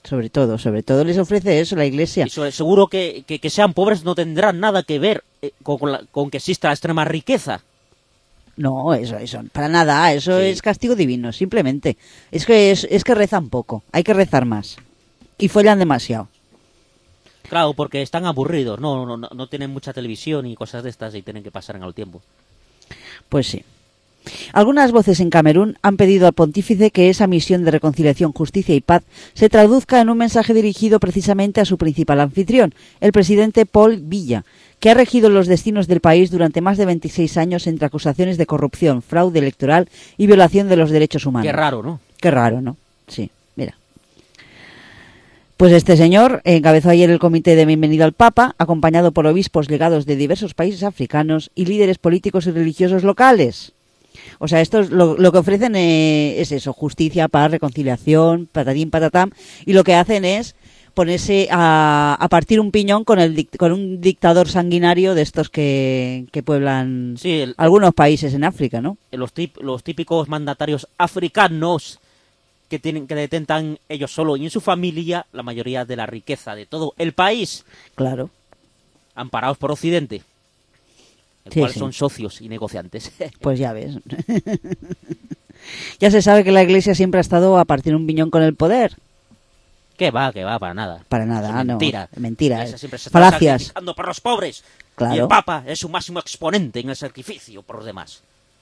les ofrece eso la Iglesia. Y seguro que sean pobres no tendrán nada que ver con que exista la extrema riqueza. No, eso, para nada, eso sí. Es castigo divino, simplemente. Es que rezan poco, hay que rezar más. Y follan demasiado. Claro, porque están aburridos, no tienen mucha televisión y cosas de estas y tienen que pasar en el tiempo. Pues sí. Algunas voces en Camerún han pedido al pontífice que esa misión de reconciliación, justicia y paz se traduzca en un mensaje dirigido precisamente a su principal anfitrión, el presidente Paul Biya, que ha regido los destinos del país durante más de 26 años entre acusaciones de corrupción, fraude electoral y violación de los derechos humanos. Qué raro, ¿no? Sí, mira. Pues este señor encabezó ayer el comité de bienvenida al Papa, acompañado por obispos legados de diversos países africanos y líderes políticos y religiosos locales. O sea, esto es lo que ofrecen es eso, justicia, paz, reconciliación, patatín, patatam, y lo que hacen es ponerse a partir un piñón con un dictador sanguinario de estos que pueblan algunos países en África, ¿no? Los típicos mandatarios africanos que detentan ellos solo y en su familia la mayoría de la riqueza de todo el país. Claro. Amparados por Occidente. El cual son socios y negociantes. Pues ya ves. Ya se sabe que la Iglesia siempre ha estado a partir un piñón con el poder. ¿Qué va? Para nada. Para nada, es mentira. No. Mentira. Siempre se falacias. Está sacrificando por los pobres. Claro. Y el Papa es su máximo exponente en el sacrificio por los demás.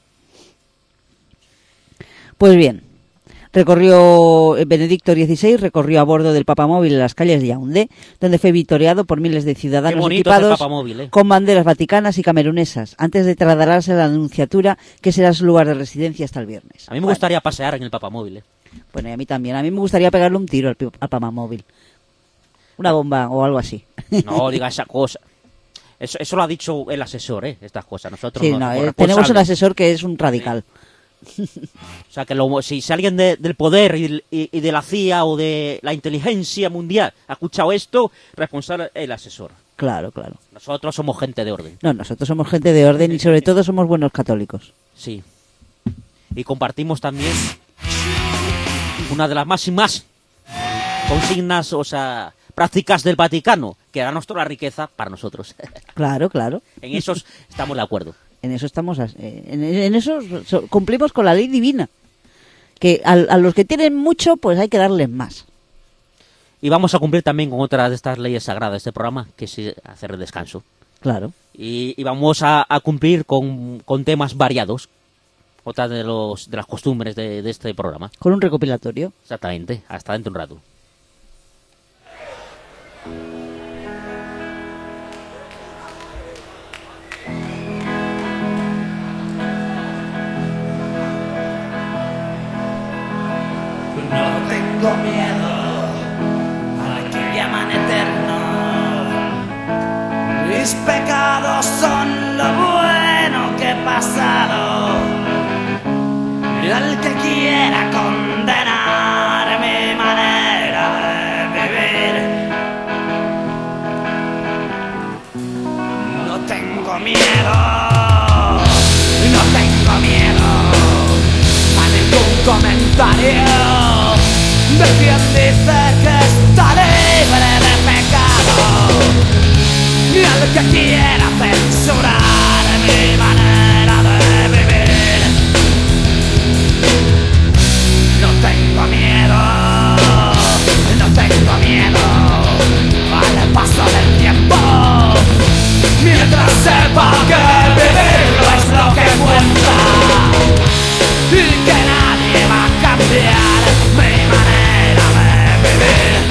Pues bien. Benedicto XVI recorrió a bordo del papamóvil en las calles de Yaoundé, donde fue victoriado por miles de ciudadanos equipados con banderas vaticanas y camerunesas, antes de trasladarse a la Nunciatura, que será su lugar de residencia hasta el viernes. A mí me gustaría pasear en el papamóvil. Bueno, y a mí también. A mí me gustaría pegarle un tiro al Pamamóvil. Una bomba o algo así. No diga esa cosa. Eso lo ha dicho el asesor, estas cosas. Nosotros Sí, no no, somos tenemos un responsables. asesor que es un radical. O sea, que si alguien del poder y de la CIA o de la inteligencia mundial ha escuchado esto, responsable el asesor. Claro, claro. Nosotros somos gente de orden. No, nosotros somos gente de orden y sobre todo somos buenos católicos. Sí. Y compartimos también una de las máximas consignas, o sea, prácticas del Vaticano, que hará nuestra riqueza para nosotros. Claro, claro. En eso estamos de acuerdo. En eso estamos, en eso cumplimos con la ley divina. Que a los que tienen mucho, pues hay que darles más. Y vamos a cumplir también con otra de estas leyes sagradas de este programa, que es hacer el descanso. Claro. Y vamos a cumplir con temas variados. Otra de las costumbres de este programa. Con un recopilatorio. Exactamente. Hasta dentro de un rato. No tengo miedo al que llaman eterno. Mis pecados son lo bueno que he pasado. Y al que quiera condenar mi manera de vivir, no tengo miedo. No tengo miedo a ningún comentario de quien dice que está libre de pecado, ni al que quiera censurar mi manera de vivir. No tengo miedo, no tengo miedo al paso del tiempo, mientras sepa que vivirlo es lo que cuenta y que nadie va a cambiar mi manera de vivir.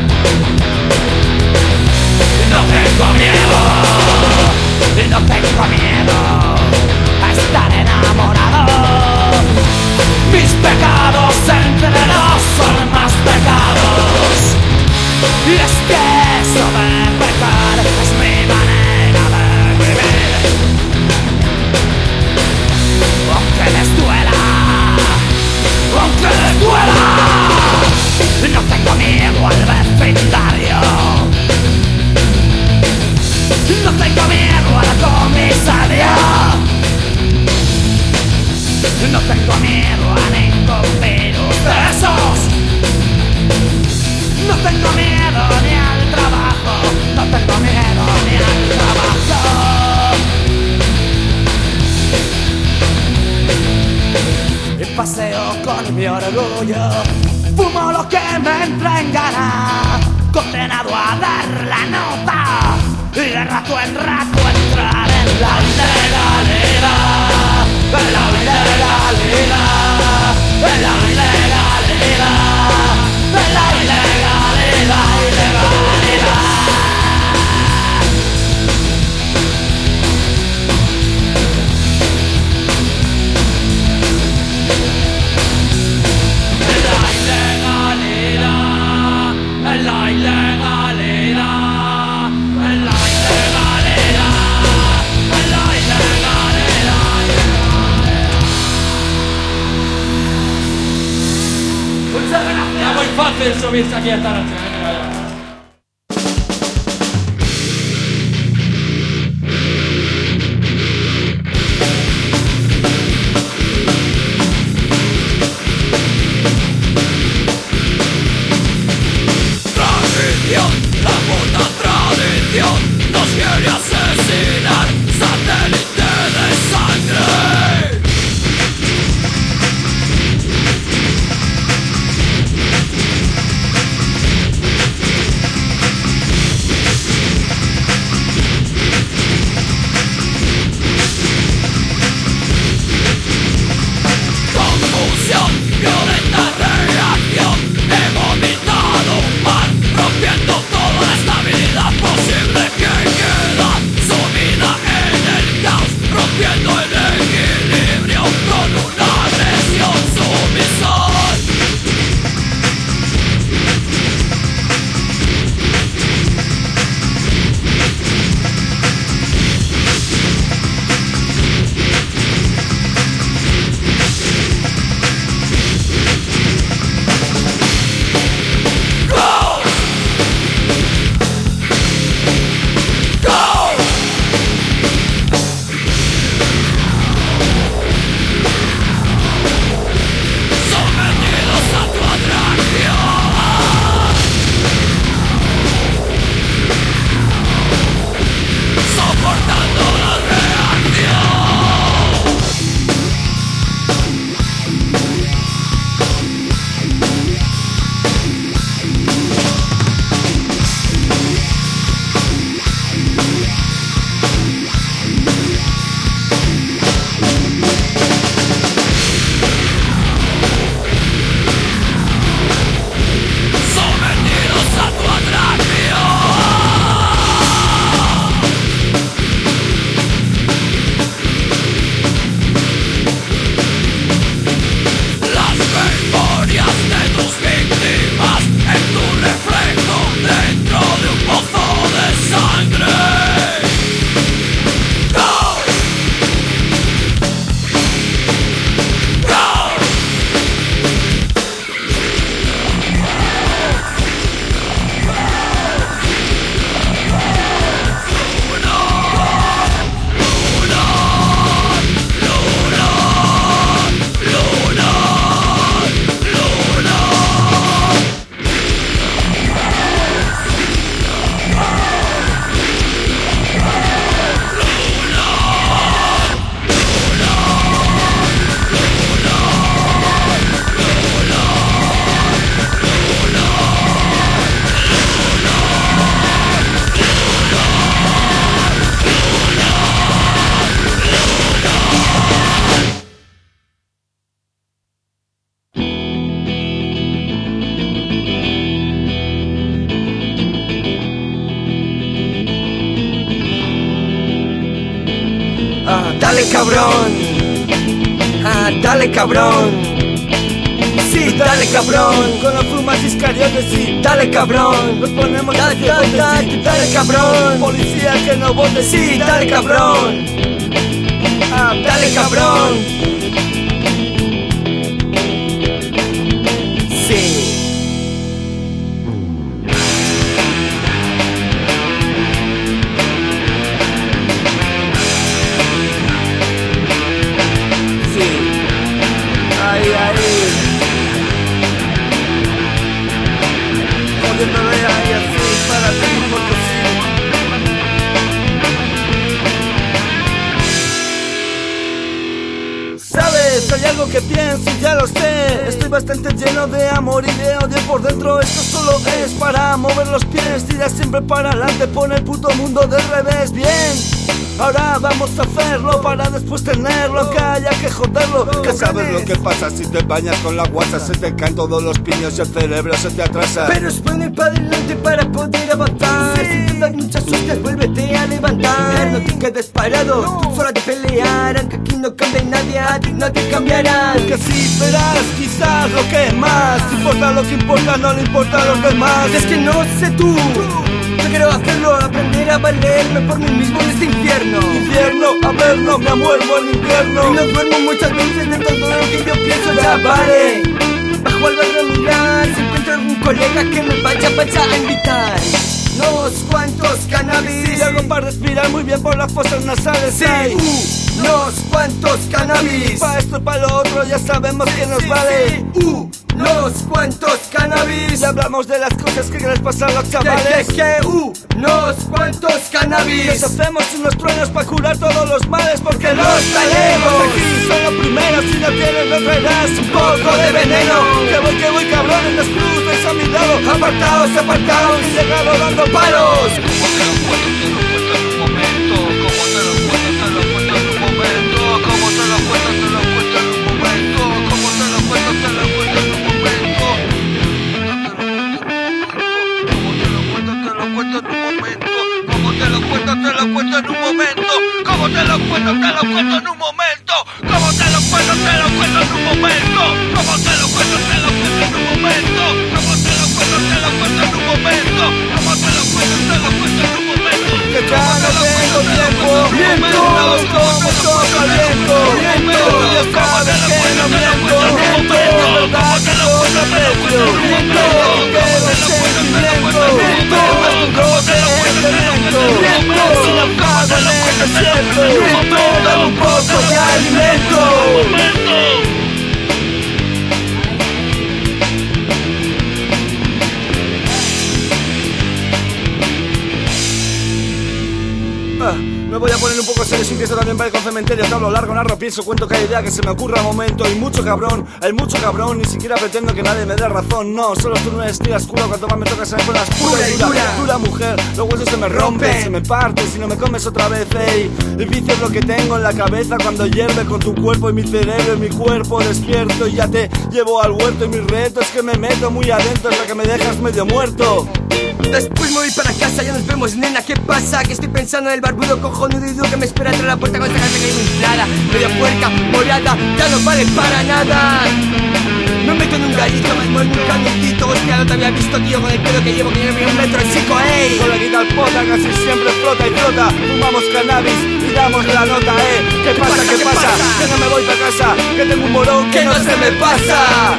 No tengo miedo, no tengo miedo a estar enamorado. Mis pecados entre dos son más pecados, y es que eso de pecar es mi manera de vivir. Aunque les duela, aunque les duela, no tengo miedo al vecindario, no tengo miedo a la comisaría, no tengo miedo a ningún virus de esos, no tengo miedo ni al trabajo, no tengo miedo ni al trabajo. Y paseo con mi orgullo, fumo lo que me entra en gana, condenado a dar la nota y de rato en rato entrar en la ilegalidad, en la ilegalidad, en la ilegalidad, en la ilegalidad, ilegalidad. Era muy fácil subirse aquí esta noche. Tradición, la puta tradición nos quiere asesinar, satélite de sangre. dale cabrón. Dale cabrón. Sí, dale cabrón. Con los plumas iscariotes, sí, Dale cabrón. nos ponemos Dale, sí, dale cabrón. Policía que no vote, Sí, dale cabrón. Dale cabrón. Sí. Jodiéndole ahí así para tener un ¿Sabes? Hay algo que pienso y ya lo sé. Estoy bastante lleno de amor y de odio por dentro. Esto solo es para mover los pies. Tira siempre para adelante, pone el puto mundo del revés. Bien, ahora vamos a hacerlo para después tenerlo, que haya que joderlo. Que sabes lo que pasa si te bañas con la guasa. Se te caen todos los piños y el cerebro se te atrasa. Pero es bueno ir para adelante para poder avanzar. Si te das muchas hostias, vuélvete a levantar. No te quedes parado, tú fuera de pelear. Aunque aquí no cambie nadie, a ti no te cambiarán. Que sí verás quizás lo que más importa, lo que importa no le importa a los demás. Es que no sé tú, yo quiero hacerlo, aprender a valerme por mí mismo en este infierno. Infierno, a ver, no me muervo en invierno. Y no duermo muchas veces de todo lo que yo pienso, ya vale. Bajo al barrio a mirar, si encuentro algún colega que me vaya a invitar. Unos cuantos cannabis Y algo para respirar muy bien por las fosas nasales. Sí, Ay. unos cuantos cannabis. Pa' esto y pa' lo otro ya sabemos que nos vale. Unos cuantos cannabis. Ya hablamos de las cosas que les pasan a los chavales. Unos cuantos Les cannabis. hacemos unos truenos para curar todos los males porque Los los traemos. aquí son los primeros. Si no tienes no traerás un poco de veneno. Que voy cabrones, los cruces a mi lado. Apartaos, apartaos. Y llegado dando palos. Que ya no tengo tiempo. Miento, como toca el viento. Miento, ya sabes que no miento. Miento, verdad que no aprecio. Miento, que el sentimiento. Miento, más duro que el cemento. Miento, sin apago en el desierto. Miento, dame un poco de alimento. Me voy a poner un poco serio sin que esto también vaya con cementerio. Te hablo largo, narro, pienso, cuento cada idea que se me ocurra al momento. Hay mucho cabrón, ni siquiera pretendo que nadie me dé razón. No, solo tú no eres tía oscuro, cuanto más me toca se me pone pura y dura mujer, los huesos se me rompen, se me parten si no me comes otra vez, ey. El vicio es lo que tengo en la cabeza cuando hierve con tu cuerpo y mi cerebro y mi cuerpo despierto. Y ya te llevo al huerto y mi reto es que me meto muy adentro hasta que me dejas medio muerto. Después me voy para casa, ya nos vemos, nena, ¿qué pasa? Que estoy pensando en el barbudo cojonudo y duro que me espera tras la puerta con esta casa que hay muy clara. Media puerca, morada, ya no vale para nada. Me meto en un gallito, me muevo en un caminito. Hostia, no te había visto, tío, con el pedo que llevo, que llevo 1 metro en chico, ey. Con la guita al pota casi siempre flota y flota. Fumamos cannabis y damos la nota, ¿Qué pasa? ¿Qué pasa? Que no me voy para casa, que tengo un morón que no se me pasa.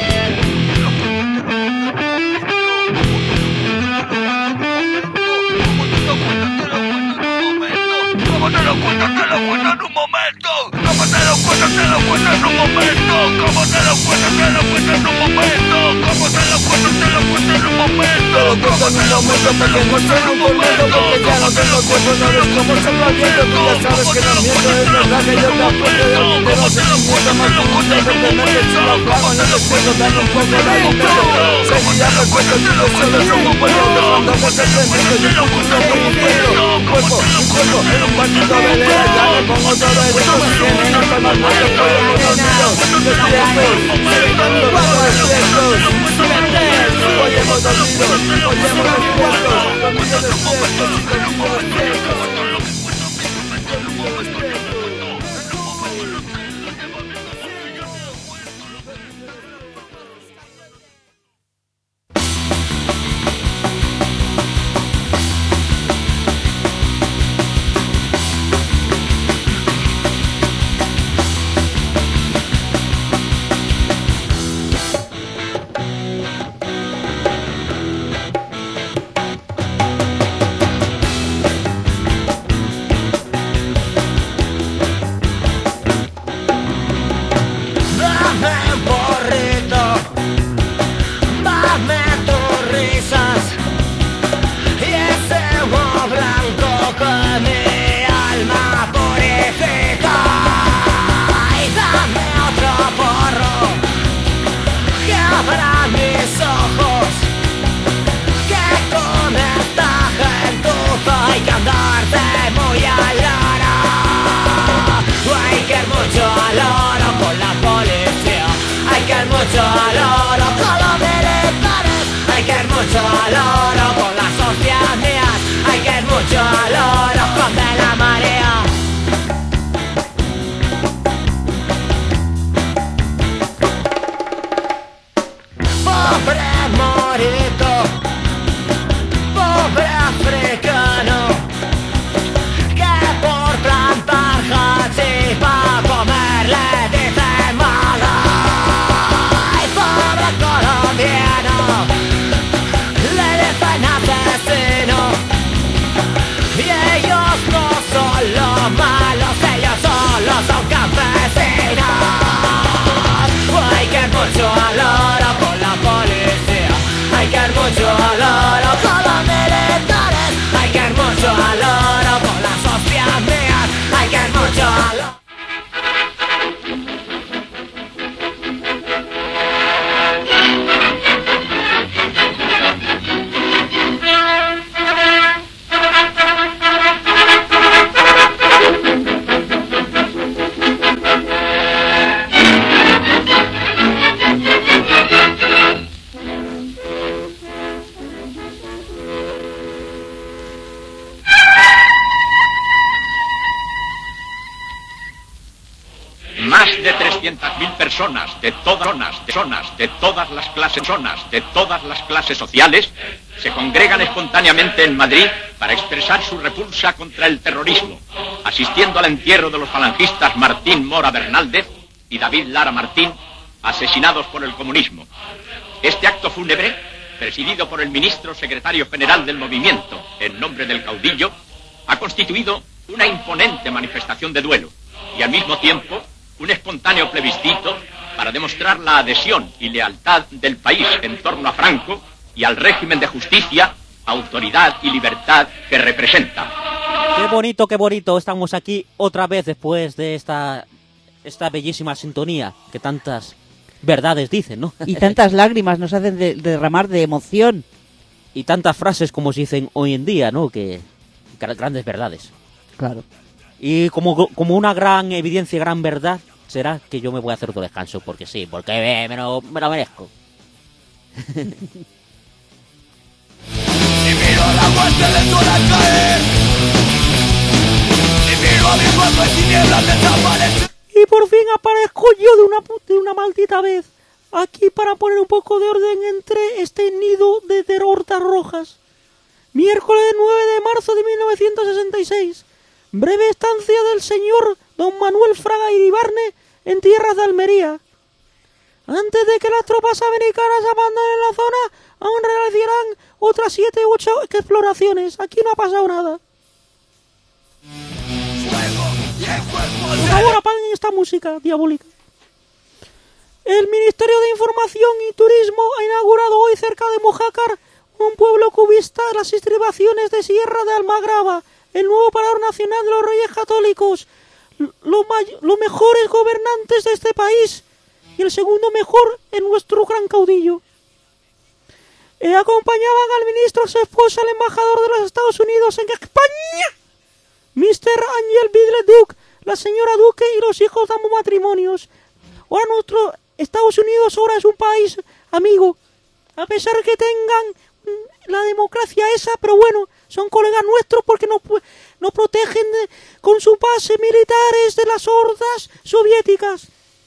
Porque no soy un tormento, porque ya no tengo tiempo, no ves cómo se va viendo. Tú ya sabes que no miento, es verdad que yo te apuesto de un dinero sentimiento más profundo que tener si lo hago, no te puedo dar un poco de momento. Seguía recuerdo tuyo, solo soy un pueblo de cuando me sorprendiste, yo te juro como un pueblo. Mi cuerpo, en un partido de lea, ya me pongo todo el esto, si tienen no están más muertos, podemos dormidos, despiertos, celebrando bajo despiertos. Ollemos dormidos, ollemos despiertos, dormidos despiertos, dormidos despiertos. para mis ojos, que con esta gentuza hay que andarse muy al loro. Hay que ir mucho al loro con la policía, hay que ir mucho al loro con los militares, hay que ir mucho al loro con las hostias mías, hay que ir mucho al loro con de la marea. Pobre morito, pobre africano, que por plantar hachís pa' comer le dicen malo. Ay, pobre colombiano, le dicen asesino. Y ellos no son los malos, ellos solo son campesinos. Hay que ir mucho al loro con la policía, hay que ir mucho al loro con los militares, hay que ir mucho al loro con las hostias mías, hay que ir mucho al loro. Más de 300.000 personas de todas las clases sociales se congregan espontáneamente en Madrid para expresar su repulsa contra el terrorismo, asistiendo al entierro de los falangistas Martín Mora Bernaldez y David Lara Martín, asesinados por el comunismo. Este acto fúnebre, presidido por el ministro secretario general del movimiento, en nombre del caudillo, ha constituido una imponente manifestación de duelo y al mismo tiempo un espontáneo plebiscito para demostrar la adhesión y lealtad del país en torno a Franco y al régimen de justicia, autoridad y libertad que representa. Qué bonito, estamos aquí otra vez después de esta bellísima sintonía que tantas verdades dicen, ¿no? Y tantas lágrimas nos hacen derramar de emoción. Y tantas frases como se dicen hoy en día, ¿no? Que grandes verdades. Claro. Y como una gran evidencia, gran verdad, será que yo me voy a hacer otro descanso, porque sí, porque me lo merezco. Y miro la muerte del sol al caer, y miro a mi pueblo en tinieblas desaparecer. Y por fin aparezco yo de una maldita vez, aquí para poner un poco de orden entre este nido de terrortas rojas. Miércoles 9 de marzo de 1966. Breve estancia del señor don Manuel Fraga Iribarne en tierras de Almería. Antes de que las tropas americanas abandonen la zona, aún realizarán otras 7 u 8 exploraciones. Aquí no ha pasado nada. Por favor, apaguen esta música diabólica. El Ministerio de Información y Turismo ha inaugurado hoy cerca de Mojácar, un pueblo cubista, las estribaciones de Sierra de Almagrava, el nuevo parador nacional de los Reyes Católicos, los mejores gobernantes de este país y el segundo mejor en nuestro gran caudillo. Acompañaban al ministro, su esposa, el embajador de los Estados Unidos en España, Mr. Angel Vidle Duke, la señora Duque y los hijos de ambos matrimonios. Ahora nuestro Estados Unidos ahora es un país amigo, a pesar que tengan la democracia esa, pero bueno, son colegas nuestros porque nos protegen con sus bases militares de las hordas soviéticas.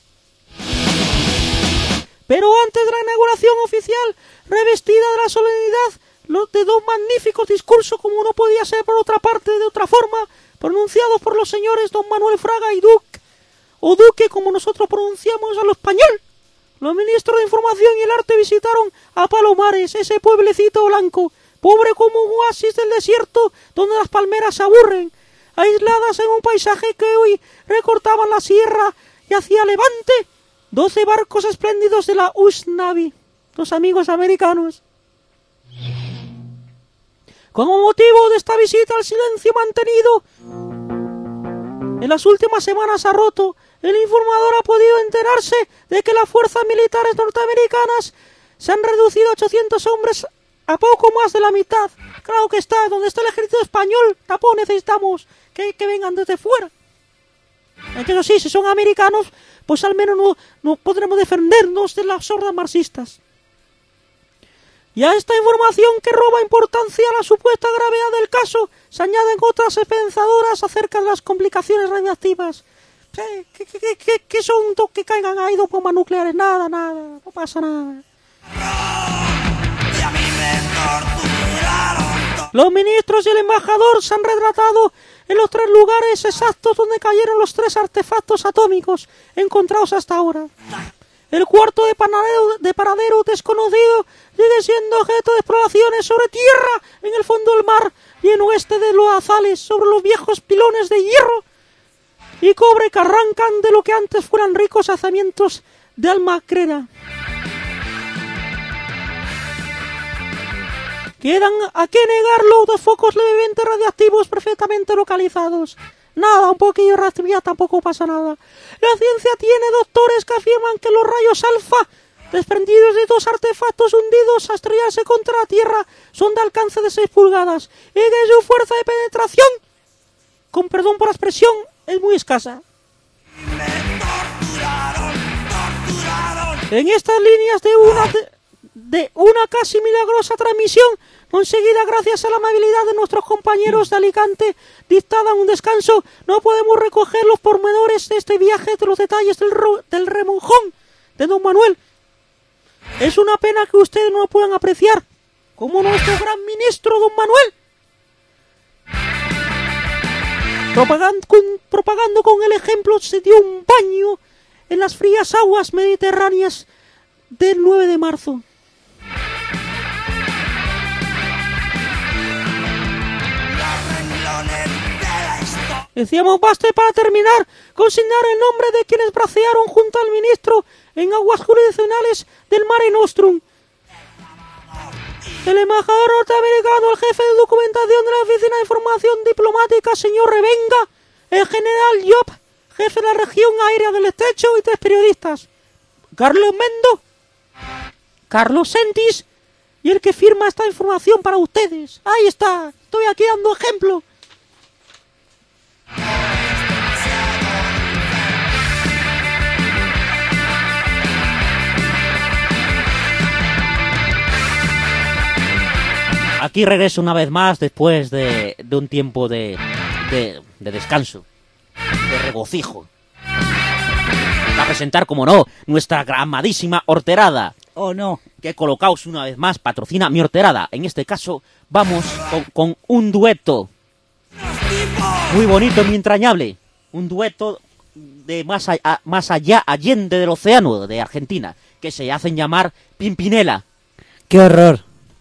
Pero antes de la inauguración oficial, revestida de la solemnidad de dos magníficos discursos, como no podía ser por otra parte de otra forma, pronunciados por los señores don Manuel Fraga y Duque, o Duque como nosotros pronunciamos a lo español. Los ministros de Información y el Arte visitaron a Palomares, ese pueblecito blanco, pobre como un oasis del desierto donde las palmeras se aburren, aisladas en un paisaje que hoy recortaban la sierra y hacia levante 12 barcos espléndidos de la US Navy, los amigos americanos. Como motivo de esta visita, el silencio mantenido en las últimas semanas ha roto. El informador ha podido enterarse de que las fuerzas militares norteamericanas Se han reducido 800 hombres a poco más de la mitad. Claro que está, donde está el ejército español, tampoco necesitamos que vengan desde fuera. Eso sí, si son americanos, pues al menos no podremos defendernos de las hordas marxistas. Y a esta información que roba importancia a la supuesta gravedad del caso, se añaden otras esperanzadoras acerca de las complicaciones radiactivas. ¿Qué son que caigan ahí dos bombas nucleares? Nada, no pasa nada. Los ministros y el embajador se han retratado en los 3 lugares exactos donde cayeron los 3 artefactos atómicos encontrados hasta ahora. El cuarto de paradero desconocido sigue siendo objeto de exploraciones sobre tierra en el fondo del mar y en oeste de los Azales, sobre los viejos pilones de hierro y cobre que arrancan de lo que antes fueran ricos yacimientos de Almacrera. Quedan a qué negarlo 2 focos levemente radiactivos perfectamente localizados. Nada, un poquillo de radioactividad tampoco pasa nada. La ciencia tiene doctores que afirman que los rayos alfa desprendidos de 2 artefactos hundidos a estrellarse contra la Tierra son de alcance de 6 pulgadas y que su fuerza de penetración, con perdón por la expresión, es muy escasa. En estas líneas de una casi milagrosa transmisión conseguida gracias a la amabilidad de nuestros compañeros de Alicante, dictada un descanso, no podemos recoger los pormenores de este viaje de los detalles del remonjón de don Manuel. Es una pena que ustedes no lo puedan apreciar, como nuestro gran ministro don Manuel, propagando con el ejemplo, se dio un baño en las frías aguas mediterráneas del 9 de marzo. Decíamos, baste para terminar consignar el nombre de quienes bracearon junto al ministro en aguas jurisdiccionales del Mare Nostrum. El embajador norteamericano, el jefe de documentación de la Oficina de Información Diplomática, señor Revenga, el general Job, jefe de la región aérea del Estrecho, y 3 periodistas, Carlos Mendo, Carlos Sentis y el que firma esta información para ustedes. Ahí está, estoy aquí dando ejemplo. Aquí regreso una vez más después de un tiempo de descanso, de regocijo. Va a presentar, como no, nuestra amadísima Horterada. Oh, no. Que Colocaos una vez más patrocina mi Horterada. En este caso vamos con un dueto muy bonito, muy entrañable. Un dueto de más allá, allende del océano de Argentina, que se hacen llamar Pimpinela. ¡Qué horror!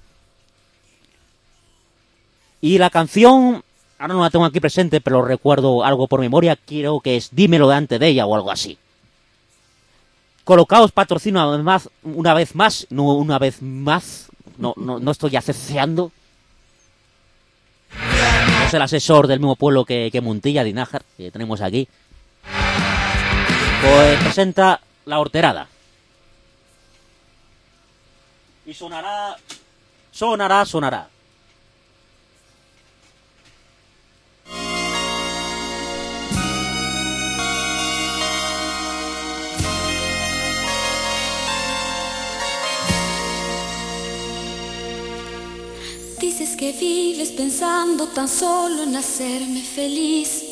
Y la canción, ahora no la tengo aquí presente, pero recuerdo algo por memoria, creo que es Dímelo de antes de ella o algo así. Colocaos patrocina una vez más, no estoy aceceando. Es el asesor del mismo pueblo que Montilla, de Nájar, que tenemos aquí. Pues presenta la Horterada. Y sonará. Dices que vives pensando tan solo en hacerme feliz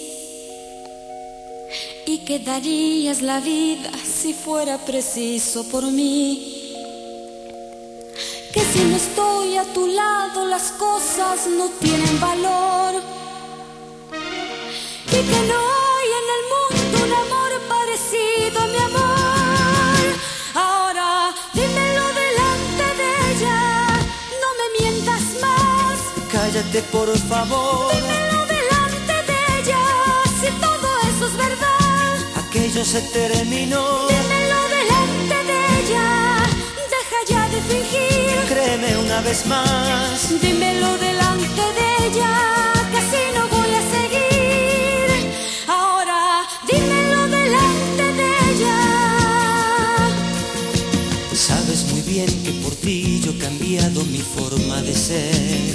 y que darías la vida si fuera preciso por mí. Que si no estoy a tu lado las cosas no tienen valor y que no hay en el mundo un amor parecido a mi amor. Ahora dímelo delante de ella, no me mientas más. Cállate por favor. Dímelo delante de ella, si todo eso es verdad. Aquello se terminó. Dímelo delante de ella, deja ya de fingir. Créeme una vez más. Dímelo delante de ella, casi no voy a seguir. Ahora dímelo delante de ella. Sabes muy bien bien que por ti yo he cambiado mi forma de ser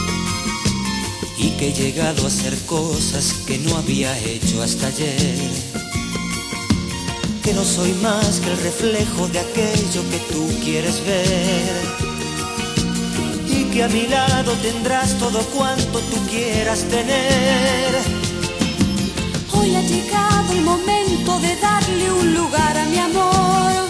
y que he llegado a hacer cosas que no había hecho hasta ayer. Que no soy más que el reflejo de aquello que tú quieres ver y que a mi lado tendrás todo cuanto tú quieras tener. Hoy ha llegado el momento de darle un lugar a mi amor.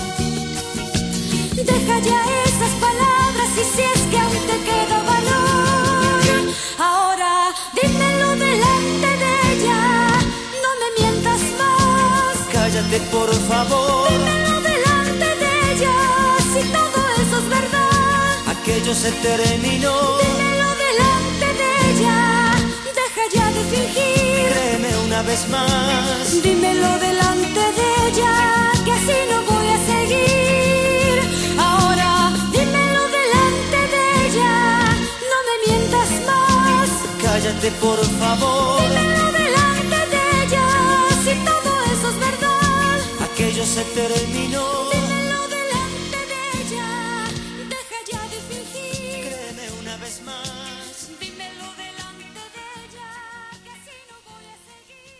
Deja ya esas palabras y si es que aún te queda valor, ahora dímelo delante de ella, no me mientas más. Cállate por favor. Dímelo delante de ella, si todo eso es verdad. Aquello se terminó. Dímelo delante de ella, deja ya de fingir. Créeme una vez más. Dímelo delante de ella, que así no voy a seguir. Ahora dímelo delante de ella, no me mientas más. Cállate por favor. Dímelo delante de ella, si todo eso es verdad. Aquello se terminó. Dímelo delante de ella, deja ya de fingir. Créeme una vez más. Dímelo delante de ella, que así no voy a seguir.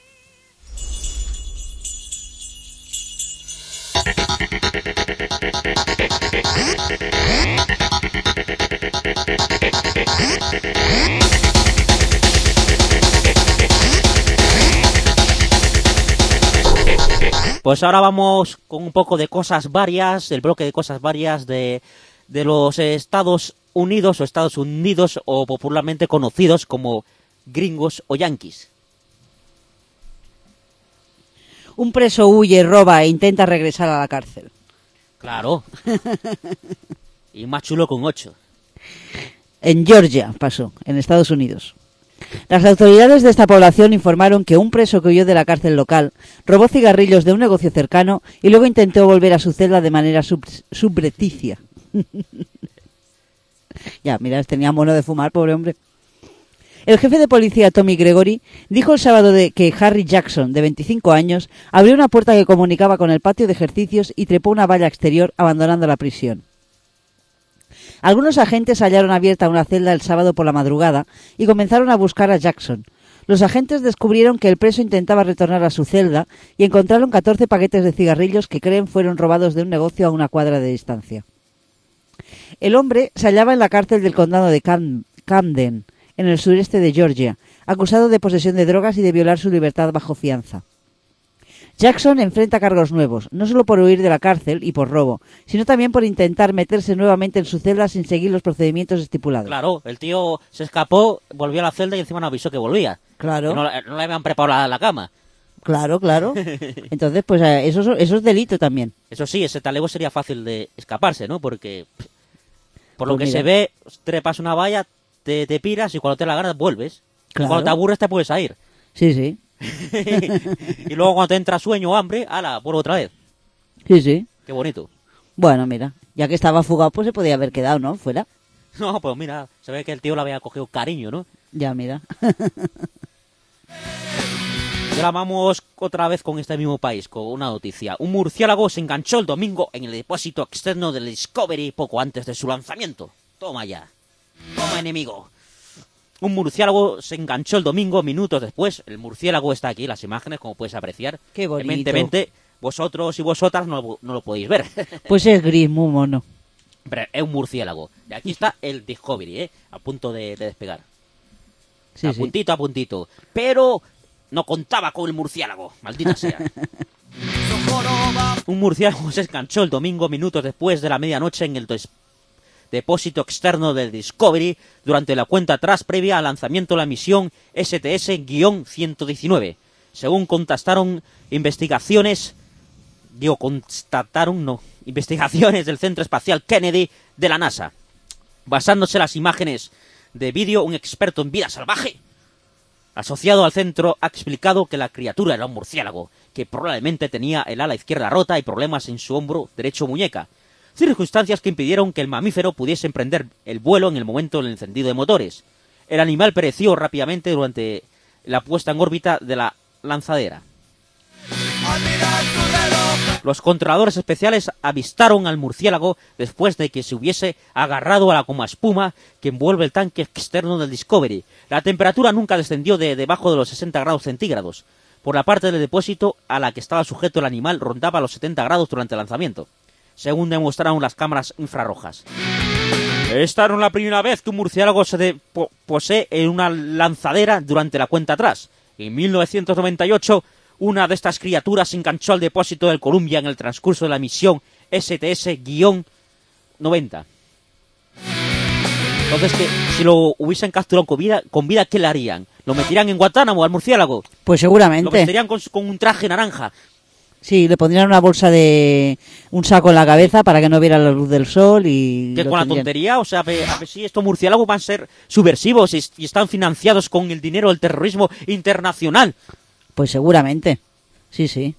Pues ahora vamos con un poco de cosas varias, el bloque de cosas varias de los Estados Unidos o Estados Unidos o popularmente conocidos como gringos o yanquis. Un preso huye, roba e intenta regresar a la cárcel. Claro. Y más chulo con 8. En Georgia pasó, en Estados Unidos. Las autoridades de esta población informaron que un preso que huyó de la cárcel local robó cigarrillos de un negocio cercano y luego intentó volver a su celda de manera subrepticia. Ya, mira, tenía mono de fumar, pobre hombre. El jefe de policía Tommy Gregory dijo el sábado que Harry Jackson, de 25 años, abrió una puerta que comunicaba con el patio de ejercicios y trepó una valla exterior abandonando la prisión. Algunos agentes hallaron abierta una celda el sábado por la madrugada y comenzaron a buscar a Jackson. Los agentes descubrieron que el preso intentaba retornar a su celda y encontraron 14 paquetes de cigarrillos que creen fueron robados de un negocio a una cuadra de distancia. El hombre se hallaba en la cárcel del condado de Camden, en el sureste de Georgia, acusado de posesión de drogas y de violar su libertad bajo fianza. Jackson enfrenta cargos nuevos, no solo por huir de la cárcel y por robo, sino también por intentar meterse nuevamente en su celda sin seguir los procedimientos estipulados. Claro, el tío se escapó, volvió a la celda y encima no avisó que volvía. Claro. Que no le habían preparado la cama. Claro, claro. Entonces, pues eso es delito también. Eso sí, ese talego sería fácil de escaparse, ¿no? Porque, por lo Pues que mira. se ve, trepas una valla, te piras y cuando te la ganas vuelves. Claro. Y cuando te aburres te puedes ir. Sí, sí. Y luego cuando te entra sueño o hambre, ¡hala! Vuelvo otra vez. Sí, sí. Qué bonito. Bueno, mira, ya que estaba fugado, pues se podía haber quedado, ¿no? Fuera. No, pues mira, se ve que el tío le había cogido cariño, ¿no? Ya, mira. Y ahora vamos otra vez con este mismo país, con una noticia. Un murciélago se enganchó el domingo en el depósito externo del Discovery poco antes de su lanzamiento. Toma ya. Toma, enemigo. Un murciélago se enganchó el domingo minutos después. El murciélago está aquí, las imágenes, como puedes apreciar. Qué bonito. Evidentemente, vosotros y vosotras no lo podéis ver. Pues es gris, muy mono. Pero es un murciélago. Y aquí está el Discovery, a punto de despegar. Sí, a sí. puntito, a puntito. Pero no contaba con el murciélago, maldita sea. Un murciélago se enganchó el domingo minutos después de la medianoche en el depósito externo del Discovery durante la cuenta atrás previa al lanzamiento de la misión STS-119. Según constataron investigaciones del Centro Espacial Kennedy de la NASA. Basándose en las imágenes de vídeo, un experto en vida salvaje asociado al centro ha explicado que la criatura era un murciélago, que probablemente tenía el ala izquierda rota y problemas en su hombro derecho muñeca. Circunstancias que impidieron que el mamífero pudiese emprender el vuelo en el momento del encendido de motores. El animal pereció rápidamente durante la puesta en órbita de la lanzadera. Los controladores especiales avistaron al murciélago después de que se hubiese agarrado a la goma espuma que envuelve el tanque externo del Discovery. La temperatura nunca descendió de debajo de los 60 grados centígrados. Por la parte del depósito a la que estaba sujeto el animal rondaba los 70 grados durante el lanzamiento, según demostraron las cámaras infrarrojas. Esta no es la primera vez que un murciélago se posee en una lanzadera durante la cuenta atrás. En 1998, una de estas criaturas se enganchó al depósito del Columbia en el transcurso de la misión STS-90. Entonces, que si lo hubiesen capturado con vida, ¿qué le harían? ¿Lo meterían en Guantánamo al murciélago? Pues seguramente. ¿Lo meterían con un traje naranja? Sí, le pondrían una bolsa de un saco en la cabeza para que no viera la luz del sol y... Que con la tontería, o sea, a ver si estos murciélagos van a ser subversivos y están financiados con el dinero del terrorismo internacional. Pues seguramente, sí, sí.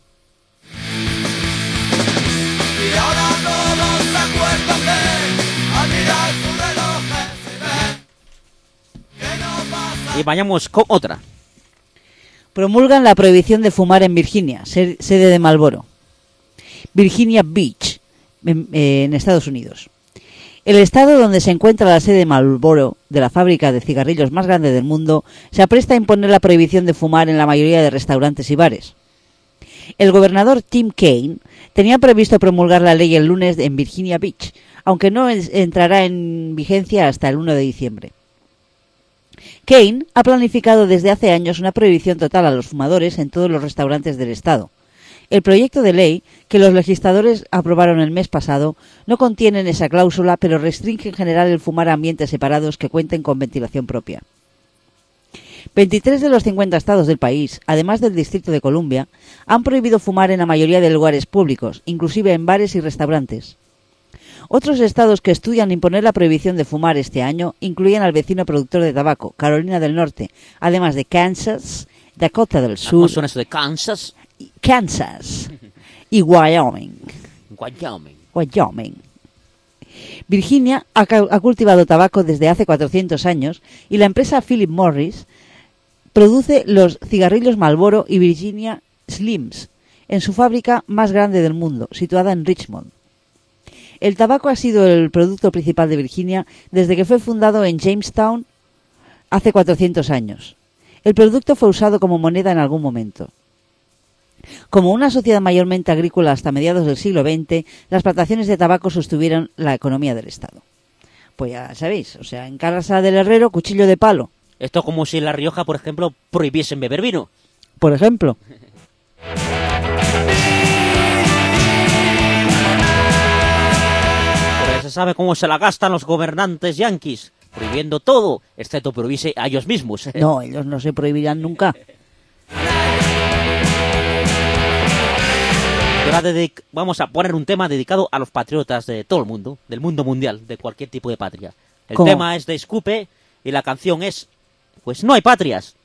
Y ahora todos se acuerdan al mirar sus relojes y ven que no pasa. Y vayamos con otra. Promulgan la prohibición de fumar en Virginia, sede de Marlboro. Virginia Beach, en Estados Unidos. El estado donde se encuentra la sede de Marlboro, de la fábrica de cigarrillos más grande del mundo, se apresta a imponer la prohibición de fumar en la mayoría de restaurantes y bares. El gobernador Tim Kaine tenía previsto promulgar la ley el lunes en Virginia Beach, aunque no entrará en vigencia hasta el 1 de diciembre. Kaine ha planificado desde hace años una prohibición total a los fumadores en todos los restaurantes del estado. El proyecto de ley que los legisladores aprobaron el mes pasado no contiene esa cláusula, pero restringe en general el fumar a ambientes separados que cuenten con ventilación propia. 23 de los 50 estados del país, además del Distrito de Columbia, han prohibido fumar en la mayoría de lugares públicos, inclusive en bares y restaurantes. Otros estados que estudian imponer la prohibición de fumar este año incluyen al vecino productor de tabaco, Carolina del Norte, además de Kansas, Dakota del Sur... ¿Cómo suena eso de Kansas? Kansas y Wyoming. Wyoming. Virginia ha cultivado tabaco desde hace 400 años y la empresa Philip Morris produce los cigarrillos Marlboro y Virginia Slims en su fábrica más grande del mundo, situada en Richmond. El tabaco ha sido el producto principal de Virginia desde que fue fundado en Jamestown hace 400 años. El producto fue usado como moneda en algún momento. Como una sociedad mayormente agrícola hasta mediados del siglo XX, las plantaciones de tabaco sostuvieron la economía del Estado. Pues ya sabéis, o sea, en casa del herrero, cuchillo de palo. Esto es como si en La Rioja, por ejemplo, prohibiesen beber vino. Por ejemplo. Porque se sabe cómo se la gastan los gobernantes yanquis, prohibiendo todo, excepto prohibirse a ellos mismos. No, ellos no se prohibirán nunca. Vamos a poner un tema dedicado a los patriotas de todo el mundo, del mundo mundial, de cualquier tipo de patria. El ¿Cómo? tema es de Scupe y la canción es, pues no hay patrias.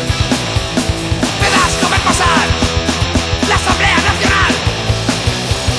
Verás cómo pasar la Asamblea Nacional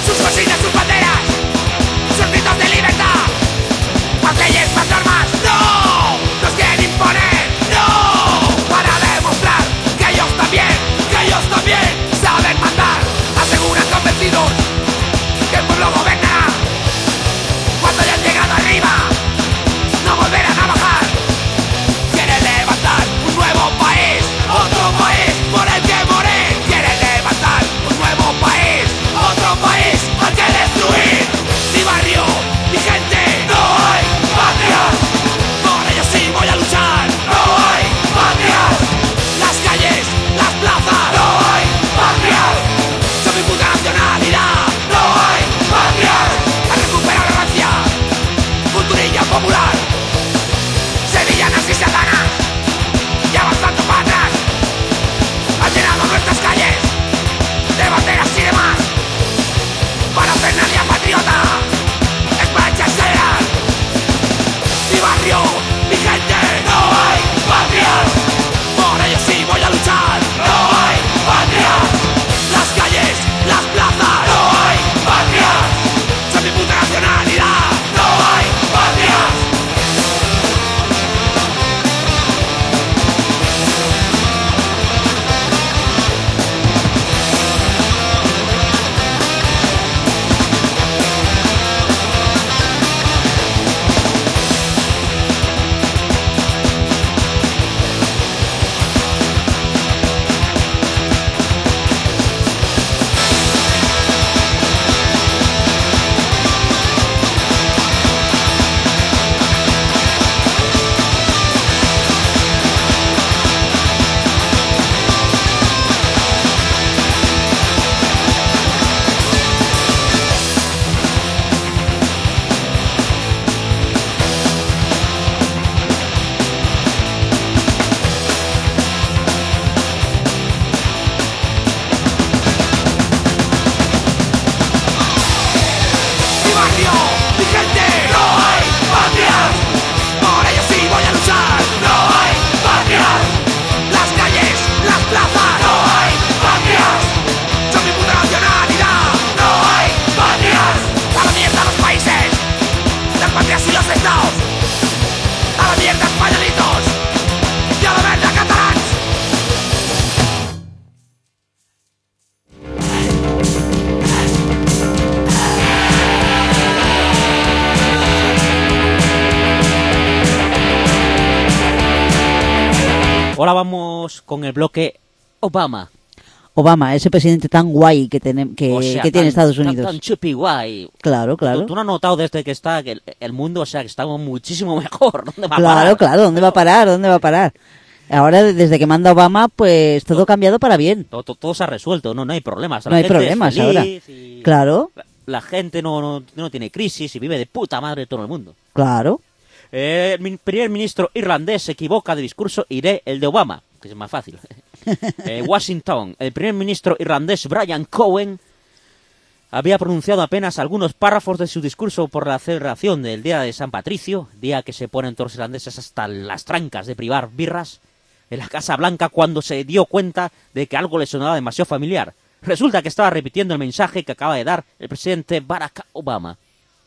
con el bloque Obama. Obama, ese presidente tan guay que, O sea, que tiene Estados Unidos. Tan chupi guay. Claro, claro. ¿Tú no has notado desde que está que el mundo, o sea, que estamos muchísimo mejor? ¿Dónde va a Claro, parar? claro, ¿dónde va a parar? ¿Dónde va a parar? Ahora, desde que manda Obama, pues todo ha cambiado para bien. Todo se ha resuelto, no hay problemas. No hay problemas ahora. Claro, La gente no tiene crisis y vive de puta madre todo el mundo. claro. El primer ministro irlandés se equivoca de discurso y lee el de Obama, que es más fácil. Washington, el primer ministro irlandés Brian Cowen había pronunciado apenas algunos párrafos de su discurso por la celebración del Día de San Patricio, día que se ponen todos los irlandeses hasta las trancas de privar birras, en la Casa Blanca cuando se dio cuenta de que algo le sonaba demasiado familiar. Resulta que estaba repitiendo el mensaje que acaba de dar el presidente Barack Obama.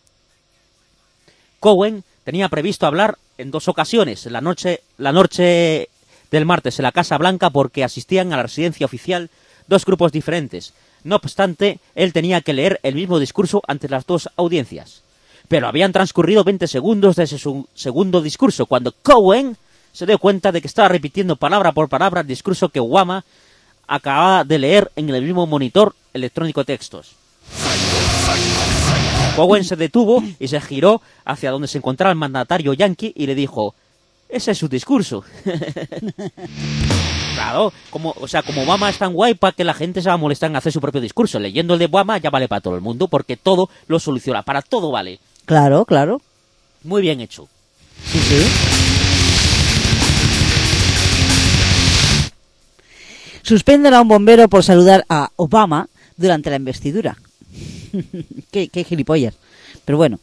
Cowen tenía previsto hablar en 2 ocasiones, la noche del martes en la Casa Blanca, porque asistían a la residencia oficial 2 grupos diferentes. No obstante, él tenía que leer el mismo discurso ante las 2 audiencias. Pero habían transcurrido 20 segundos desde su segundo discurso, cuando Cowen se dio cuenta de que estaba repitiendo palabra por palabra el discurso que Obama acababa de leer en el mismo monitor electrónico de textos. Cowen se detuvo y se giró hacia donde se encontraba el mandatario yanqui y le dijo: ese es su discurso. Claro, como Obama es tan guay, para que la gente se va a molestar en hacer su propio discurso. Leyendo el de Obama ya vale para todo el mundo, porque todo lo soluciona, para todo vale. Claro, claro. Muy bien hecho. Sí, sí. Suspenden a un bombero por saludar a Obama durante la investidura. qué gilipollas. Pero bueno.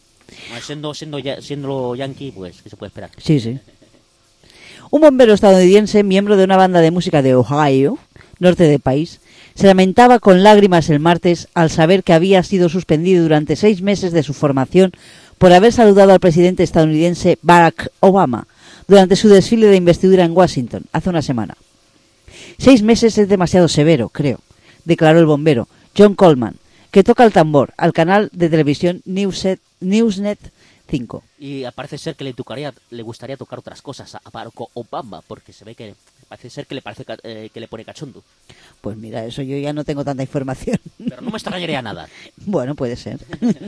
Siendo yanqui, pues, ¿qué se puede esperar? Sí, sí. Un bombero estadounidense, miembro de una banda de música de Ohio, norte del país, se lamentaba con lágrimas el martes al saber que había sido suspendido durante 6 meses de su formación por haber saludado al presidente estadounidense Barack Obama durante su desfile de investidura en Washington hace una semana. 6 meses es demasiado severo, creo, declaró el bombero John Coleman, que toca el tambor al canal de televisión Newsnet 5. Y parece ser que le gustaría tocar otras cosas a Barack Obama, porque se ve que parece ser que le pone cachondo. Pues mira, eso yo ya no tengo tanta información. Pero no me extrañaría nada. Bueno, puede ser.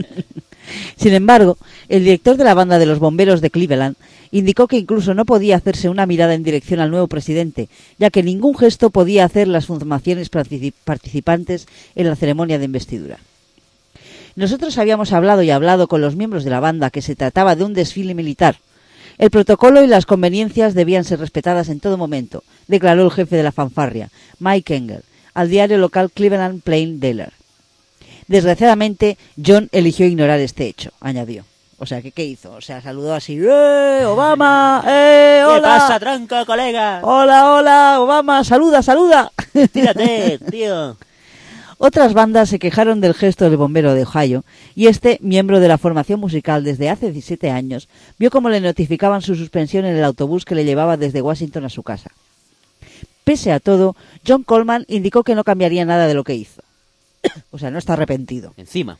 Sin embargo, el director de la banda de los bomberos de Cleveland indicó que incluso no podía hacerse una mirada en dirección al nuevo presidente, ya que ningún gesto podía hacer las formaciones participantes en la ceremonia de investidura. Nosotros habíamos hablado con los miembros de la banda que se trataba de un desfile militar. El protocolo y las conveniencias debían ser respetadas en todo momento, declaró el jefe de la fanfarria, Mike Engel, al diario local Cleveland Plain Dealer. Desgraciadamente, John eligió ignorar este hecho, añadió. O sea, ¿qué hizo? O sea, saludó así, Obama! ¡Hola! ¿Qué pasa, tronco, colega? ¡Hola, Obama! ¡Saluda! Tírate, tío. Otras bandas se quejaron del gesto del bombero de Ohio y este, miembro de la formación musical desde hace 17 años, vio cómo le notificaban su suspensión en el autobús que le llevaba desde Washington a su casa. Pese a todo, John Coleman indicó que no cambiaría nada de lo que hizo. O sea, no está arrepentido. Encima.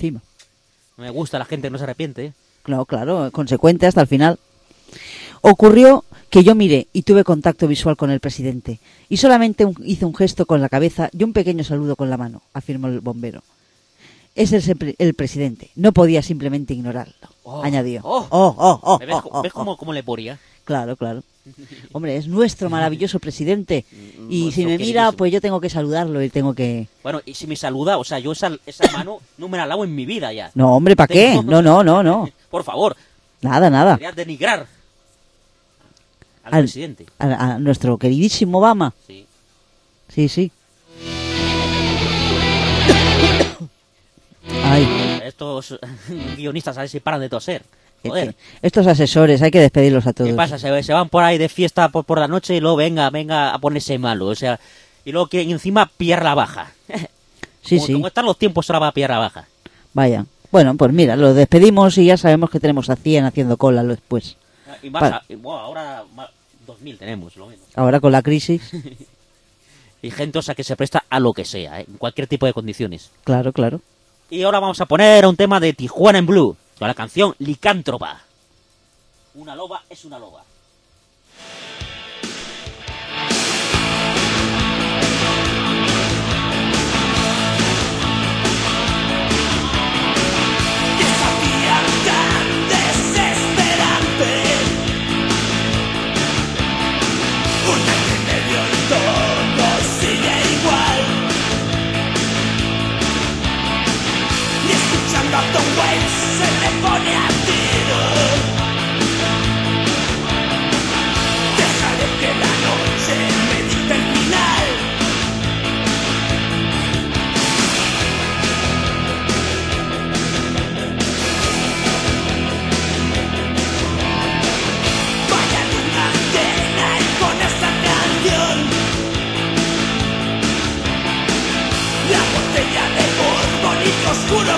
No me gusta la gente que no se arrepiente, ¿eh? No, claro, consecuente hasta el final. Ocurrió que yo miré y tuve contacto visual con el presidente y solamente hizo un gesto con la cabeza y un pequeño saludo con la mano, afirmó el bombero. Es el presidente, no podía simplemente ignorarlo, añadió. ¿Ves cómo le ponía? Claro. Hombre, es nuestro maravilloso presidente y si me mira, pues yo tengo que saludarlo y tengo que... Bueno, y si me saluda, o sea, yo esa mano no me la lavo en mi vida ya. No, hombre, ¿para qué? No. Por favor. Nada. Quería denigrar al presidente. A nuestro queridísimo Obama. Sí. Ay. Estos guionistas a ver si paran de toser. Joder. Estos asesores, hay que despedirlos a todos. ¿Qué pasa? Se van por ahí de fiesta por la noche y luego venga a ponerse malo. O sea, y luego que encima pillar la baja. Sí. Como están los tiempos, ahora va a pillar la baja. Vaya. Bueno, pues mira, lo despedimos y ya sabemos que tenemos a 100 haciendo cola después. Y más, ahora 2000 tenemos, lo menos. Ahora con la crisis. Y gente, o sea, que se presta a lo que sea, en cualquier tipo de condiciones. Claro. Y ahora vamos a poner un tema de Tijuana en Blue, con la canción Licántropa. Una loba es una loba.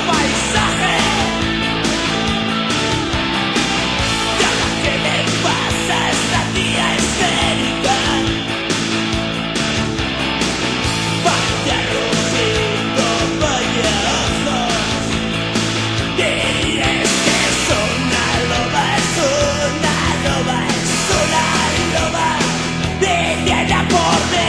paisaje. ¿Y ahora qué le pasa a esta tía escénica? Vaya rojito, vaya ojos. Y es que es una loba, es una loba, es una loba. Viene a por mí.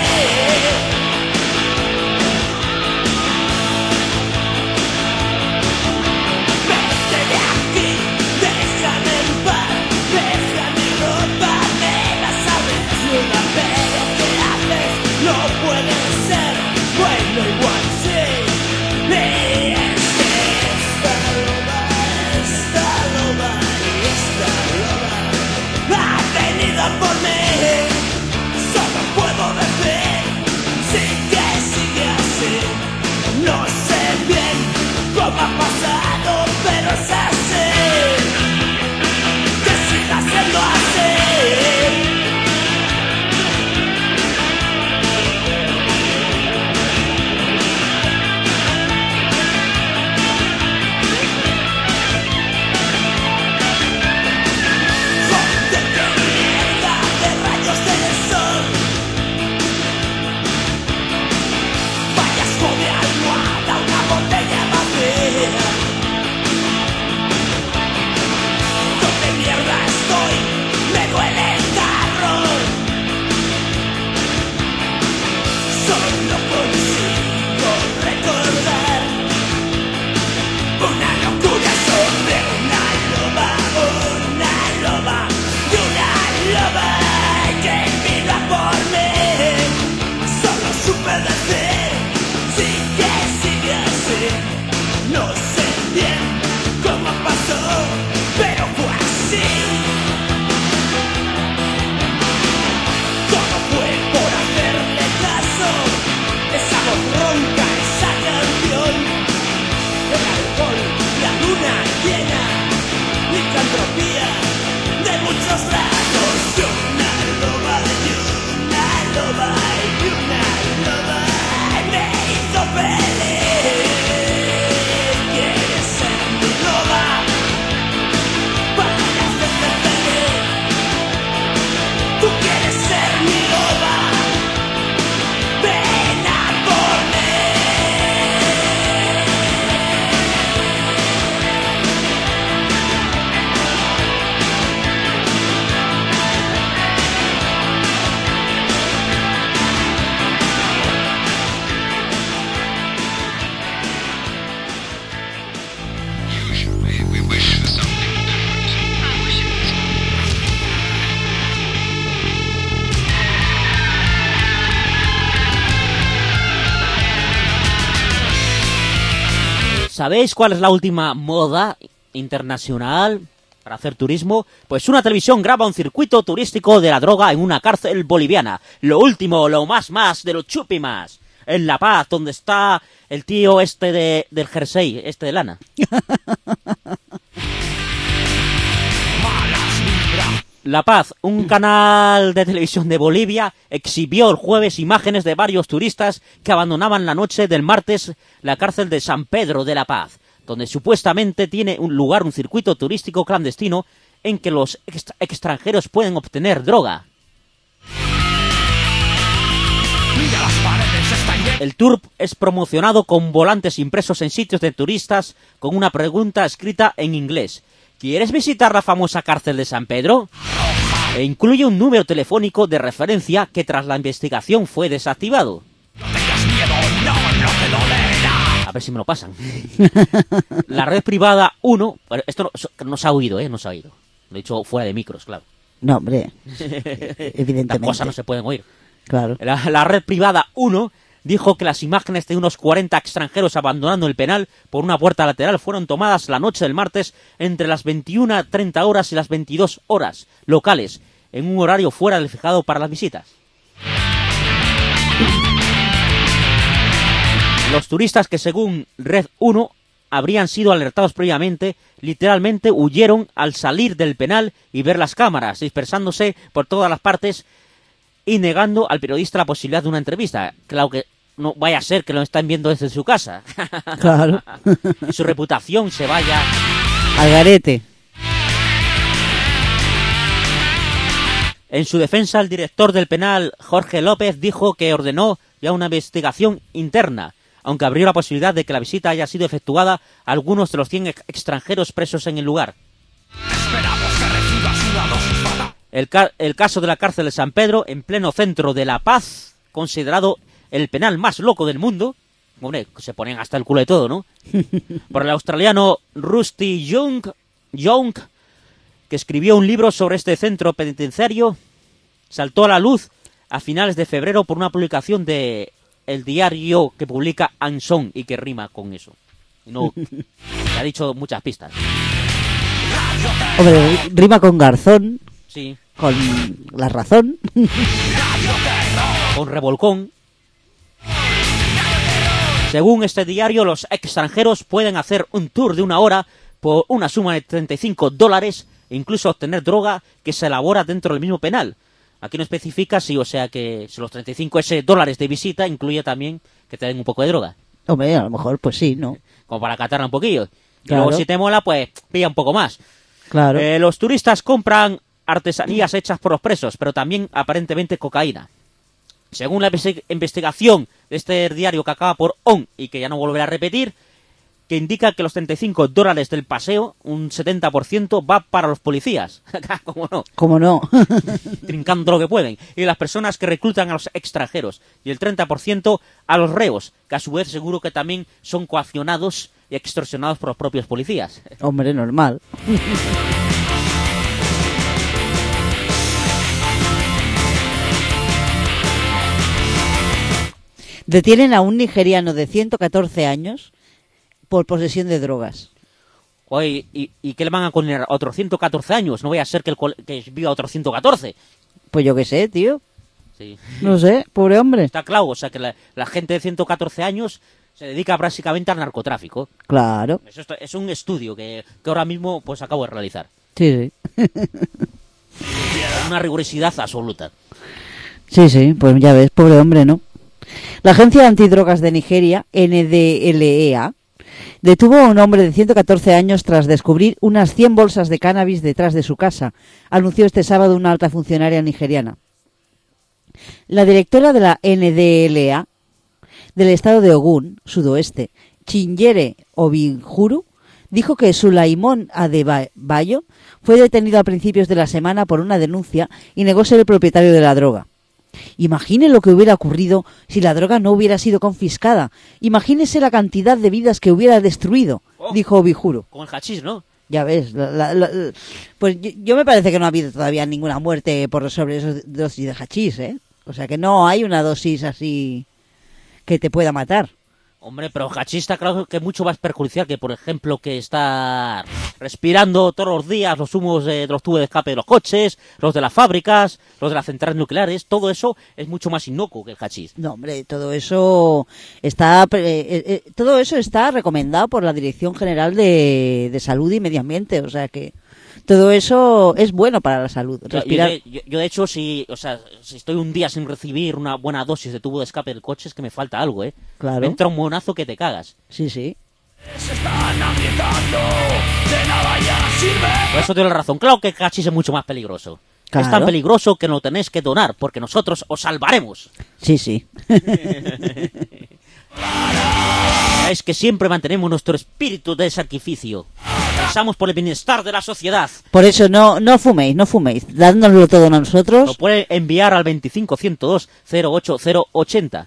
Vete de aquí, déjame en paz, deja mi ropa, me la sabes, Luna, pero ¿qué haces? No puede ser, bueno, igual sí. Y es que esta loba ha venido por mí. Solo puedo decir, sigue así. No sé bien cómo ha pasado, pero es así. Que siga siendo así. Joder, qué mierda de rayos del sol. Vayasco de almohada, una botella vacía. ¿Dónde mierda estoy? Me duele el carro. Solo consigo recordar una locura sobre una loba y una loba que vino a por mí. Solo supe decir, sigue así. No sé bien cómo pasó, pero fue así. Todo fue por hacerle caso. Esa voz ronca, esa canción, el alcohol, la luna llena, licantropía de muchos lados. Y una loba me hizo feliz. ¿Quieres ser mi loba? Para hacerte feliz. ¿Tú quieres ser mi loba? Ven a por mí. Usually we wish for something different. I wish it was ¿Sabéis cuál es la última moda internacional para hacer turismo? Pues una televisión graba un circuito turístico de la droga en una cárcel boliviana. Lo último, lo más de los chupimas. En La Paz, donde está el tío este del jersey, este de lana. La Paz, un canal de televisión de Bolivia, exhibió el jueves imágenes de varios turistas que abandonaban la noche del martes la cárcel de San Pedro de La Paz, donde supuestamente tiene un lugar un circuito turístico clandestino en que los extranjeros pueden obtener droga. El tour es promocionado con volantes impresos en sitios de turistas con una pregunta escrita en inglés. ¿Quieres visitar la famosa cárcel de San Pedro? E incluye un número telefónico de referencia que tras la investigación fue desactivado. A ver si me lo pasan. La red privada 1... Esto no se ha oído, no se ha oído. Lo he dicho fuera de micros, claro. No, hombre. Evidentemente. Las cosas no se pueden oír. Claro. La red privada 1 dijo que las imágenes de unos 40 extranjeros abandonando el penal por una puerta lateral fueron tomadas la noche del martes entre las 21:30 horas y las 22 horas locales, en un horario fuera del fijado para las visitas. Los turistas que según Red 1 habrían sido alertados previamente, literalmente huyeron al salir del penal y ver las cámaras, dispersándose por todas las partes y negando al periodista la posibilidad de una entrevista. Claro que no vaya a ser que lo están viendo desde su casa. Claro. Y su reputación se vaya al garete. En su defensa, el director del penal, Jorge López, dijo que ordenó ya una investigación interna, aunque abrió la posibilidad de que la visita haya sido efectuada a algunos de los 100 extranjeros presos en el lugar. El caso de la cárcel de San Pedro, en pleno centro de La Paz, considerado el penal más loco del mundo. Hombre, se ponen hasta el culo de todo, ¿no? Por el australiano Rusty Young, que escribió un libro sobre este centro penitenciario, saltó a la luz a finales de febrero por una publicación de el diario que publica Anson y que rima con eso. No, le ha dicho muchas pistas. Hombre, rima con garzón. Sí. Con la razón. Con revolcón. Según este diario, los extranjeros pueden hacer un tour de 1 hora por una suma de $35 e incluso obtener droga que se elabora dentro del mismo penal. Aquí no especifica si, o sea, que si los $35 de visita incluye también que te den un poco de droga. Hombre, a lo mejor, pues sí, ¿no? Como para catarla un poquillo. Y Claro. luego, si te mola, pues pilla un poco más. Claro. Los turistas compran artesanías hechas por los presos, pero también aparentemente cocaína. Según la investigación de este diario que acaba por ON y que ya no volverá a repetir, que indica que los $35 del paseo, un 70% va para los policías. ¿Cómo no? ¿Cómo no? Trincando lo que pueden. Y las personas que reclutan a los extranjeros. Y el 30% a los reos, que a su vez seguro que también son coaccionados y extorsionados por los propios policías. Hombre, normal. Detienen a un nigeriano de 114 años por posesión de drogas. Oye, ¿y qué le van a condenar? ¿A otros 114 años? No vaya a ser que viva otros 114. Pues yo qué sé, tío. Sí. No sé, pobre hombre. Está claro, o sea que la gente de 114 años se dedica básicamente al narcotráfico. Claro. Eso es un estudio que ahora mismo pues acabo de realizar. Sí, sí. Una rigurosidad absoluta. Sí, sí, pues ya ves, pobre hombre, ¿no? La Agencia Antidrogas de Nigeria, NDLEA, detuvo a un hombre de 114 años tras descubrir unas 100 bolsas de cannabis detrás de su casa, anunció este sábado una alta funcionaria nigeriana. La directora de la NDLEA del estado de Ogún, sudoeste, Chinyere Obinjuru, dijo que Sulaimon Adebayo fue detenido a principios de la semana por una denuncia y negó ser el propietario de la droga. Imagine lo que hubiera ocurrido si la droga no hubiera sido confiscada. Imagínese la cantidad de vidas que hubiera destruido, dijo Obijuro. Con el hachís, ¿no? Ya ves, pues yo me parece que no ha habido todavía ninguna muerte por sobredosis de hachís, ¿eh? O sea que no hay una dosis así que te pueda matar. Hombre, pero hachís está claro que es mucho más perjudicial que, por ejemplo, que estar respirando todos los días los humos de los tubos de escape de los coches, los de las fábricas, los de las centrales nucleares. Todo eso es mucho más inocuo que el hachís. No, hombre, todo eso está recomendado por la Dirección General de Salud y Medio Ambiente. O sea que todo eso es bueno para la salud. Respirar. Yo de hecho, si estoy un día sin recibir una buena dosis de tubo de escape del coche, es que me falta algo, ¿eh? Claro. Me entra un monazo que te cagas. Sí, sí. Se están ambientando, de nada ya sirve. Por eso tengo la razón. Claro que el hachís es mucho más peligroso. Claro. Es tan peligroso que lo tenéis que donar, porque nosotros os salvaremos. Sí, sí. Es que siempre mantenemos nuestro espíritu de sacrificio. Pensamos por el bienestar de la sociedad. Por eso no fuméis, dádnoslo todo a nosotros. Lo puede enviar al 25-102-08080.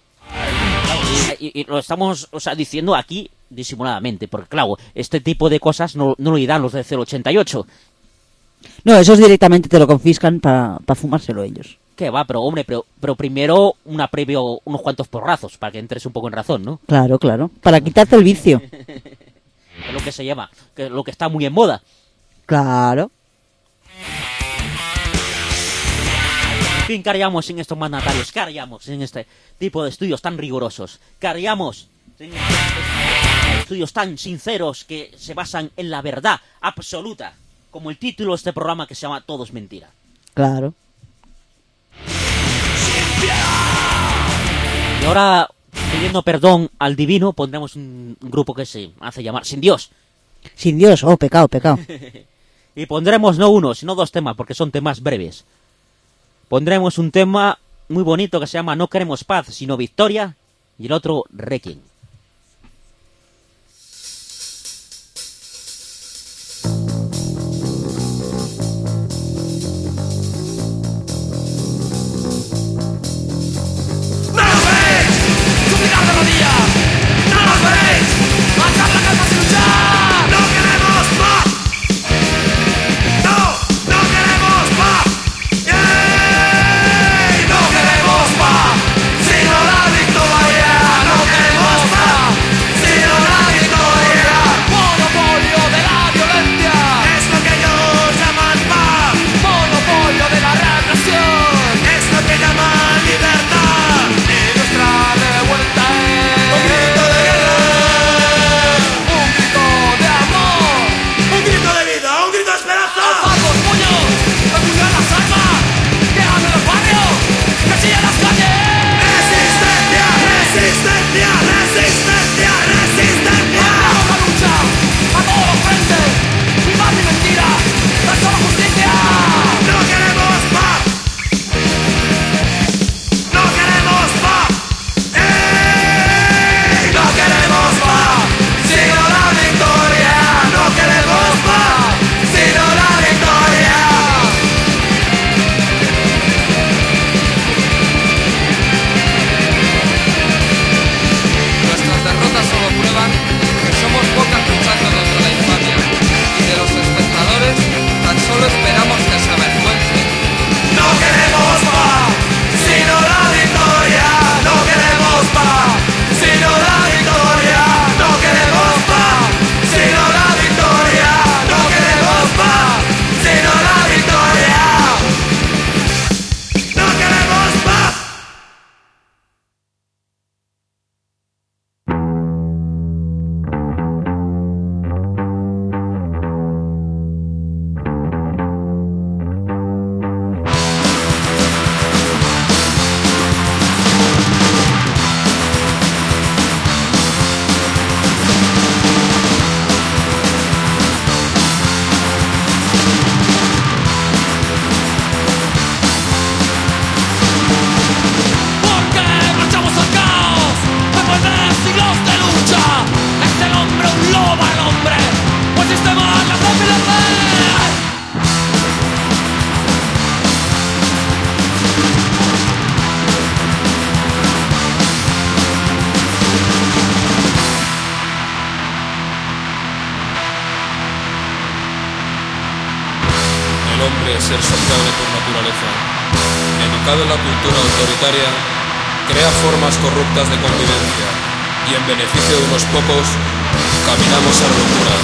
Y lo estamos diciendo aquí disimuladamente, porque claro, este tipo de cosas no lo dirán los de 088. No, esos directamente te lo confiscan para fumárselo ellos. ¿Qué va? Pero hombre, pero primero unos cuantos porrazos, para que entres un poco en razón, ¿no? Claro, para quitarte el vicio. Es lo que se llama, que es lo que está muy en moda. Claro. En fin, ¿qué haríamos sin estos mandatarios? ¿Qué haríamos sin este tipo de estudios tan rigurosos? ¿Qué haríamos sin estudios tan sinceros que se basan en la verdad absoluta? Como el título de este programa que se llama Todo es mentira. Claro. Y ahora pidiendo perdón al divino, pondremos un grupo que se hace llamar Sin Dios. Sin Dios, oh, pecado, pecado. Y pondremos no uno, sino dos temas, porque son temas breves. Pondremos un tema muy bonito que se llama No queremos paz, sino victoria, y el otro Requiem. hombre es ser sociable por naturaleza. Educado en la cultura autoritaria, crea formas corruptas de convivencia y en beneficio de unos pocos, caminamos a la locura.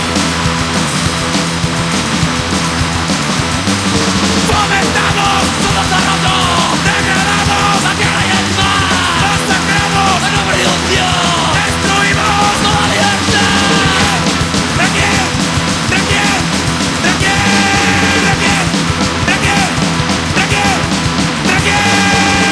¡Fomentamos todo zarroto! ¡Degradamos la tierra y el mar! ¡Masacramos en nombre de un Dios! ¡Destruimos toda libertad! ¿De quién? ¿De quién? ¿De quién? ¿De quién? ¿De quién? ¿De quién? ¿De quién?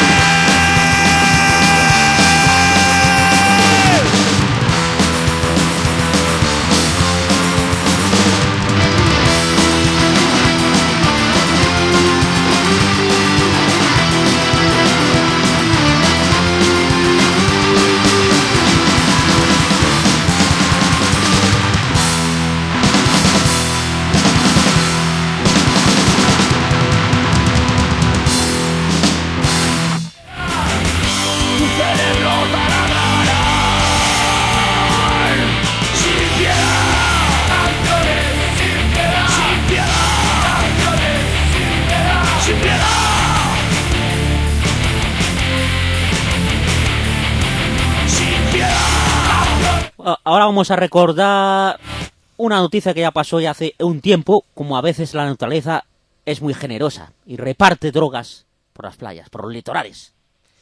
Ahora vamos a recordar una noticia que ya pasó ya hace un tiempo, como a veces la naturaleza es muy generosa y reparte drogas por las playas, por los litorales.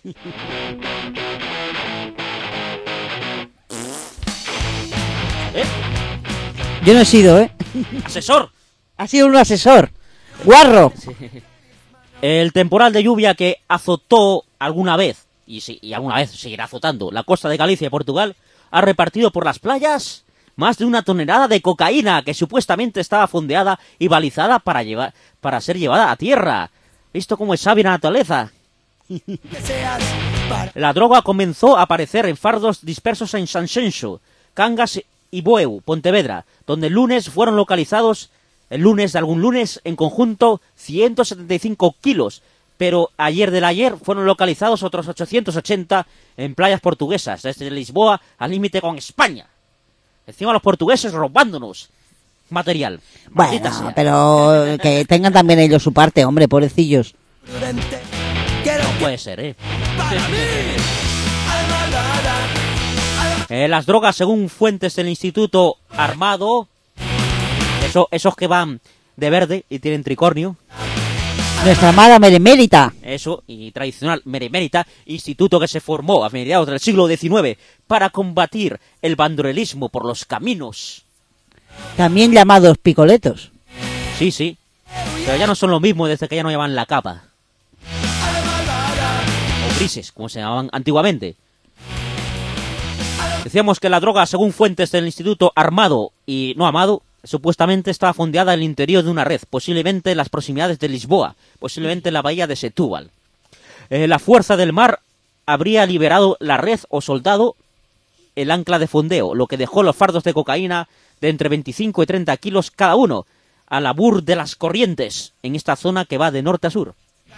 Yo no he sido, ¿eh? ¡Asesor! Ha sido un asesor. ¡Guarro! Sí. El temporal de lluvia que azotó alguna vez y alguna vez seguirá azotando la costa de Galicia y Portugal, ha repartido por las playas más de 1 tonelada de cocaína que supuestamente estaba fondeada y balizada para ser llevada a tierra. ¿Visto cómo es sabia la naturaleza? La droga comenzó a aparecer en fardos dispersos en Sanxenxo, Cangas y Bueu, Pontevedra, donde el lunes de algún lunes, en conjunto 175 kilos, pero ayer fueron localizados otros 880 en playas portuguesas, desde Lisboa al límite con España. Encima los portugueses robándonos material. Maldita Bueno, sea. pero que tengan también ellos su parte, hombre, pobrecillos. No puede ser, las drogas, según fuentes del Instituto Armado, esos que van de verde y tienen tricornio, Nuestra amada Meremérita. eso, y tradicional Meremérita, instituto que se formó a mediados del siglo XIX para combatir el bandolerismo por los caminos. También llamados picoletos. Sí, pero ya no son lo mismo desde que ya no llevan la capa. O grises, como se llamaban antiguamente. Decíamos que la droga, según fuentes del Instituto Armado y no Amado, supuestamente estaba fondeada en el interior de una red, posiblemente en las proximidades de Lisboa, posiblemente en la bahía de Setúbal. La fuerza del mar habría liberado la red o soldado el ancla de fondeo, lo que dejó los fardos de cocaína de entre 25 y 30 kilos cada uno, a la bur de las corrientes, en esta zona que va de norte a sur.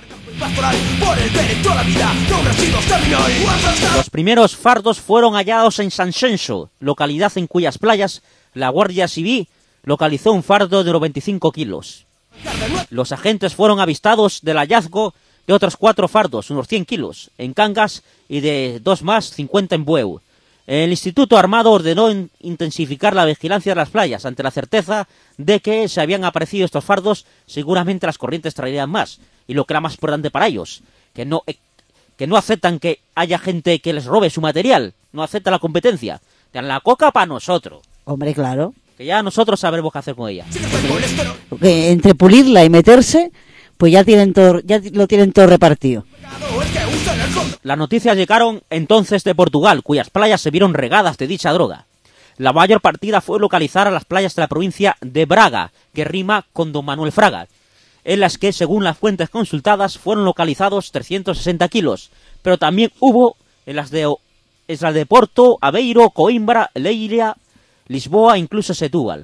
Los primeros fardos fueron hallados en Sanxenxo, localidad en cuyas playas la Guardia Civil localizó un fardo de unos 25 kilos. Los agentes fueron avistados del hallazgo de otros 4 fardos, unos 100 kilos, en Cangas y de 2 más, 50 en Bueu. El Instituto Armado ordenó intensificar la vigilancia de las playas ante la certeza de que se habían aparecido estos fardos, seguramente las corrientes traerían más. Y lo que era más importante para ellos, que no aceptan que haya gente que les robe su material, no aceptan la competencia. Dan la coca para nosotros. Hombre, claro. Que ya nosotros sabremos qué hacer con ella. Que entre pulirla y meterse, pues ya lo tienen todo repartido. Las noticias llegaron entonces de Portugal, cuyas playas se vieron regadas de dicha droga. La mayor partida fue localizar a las playas de la provincia de Braga, que rima con Don Manuel Fraga, en las que, según las fuentes consultadas, fueron localizados 360 kilos, pero también hubo en las de Porto, Aveiro, Coimbra, Leiria, Lisboa, incluso Setúbal.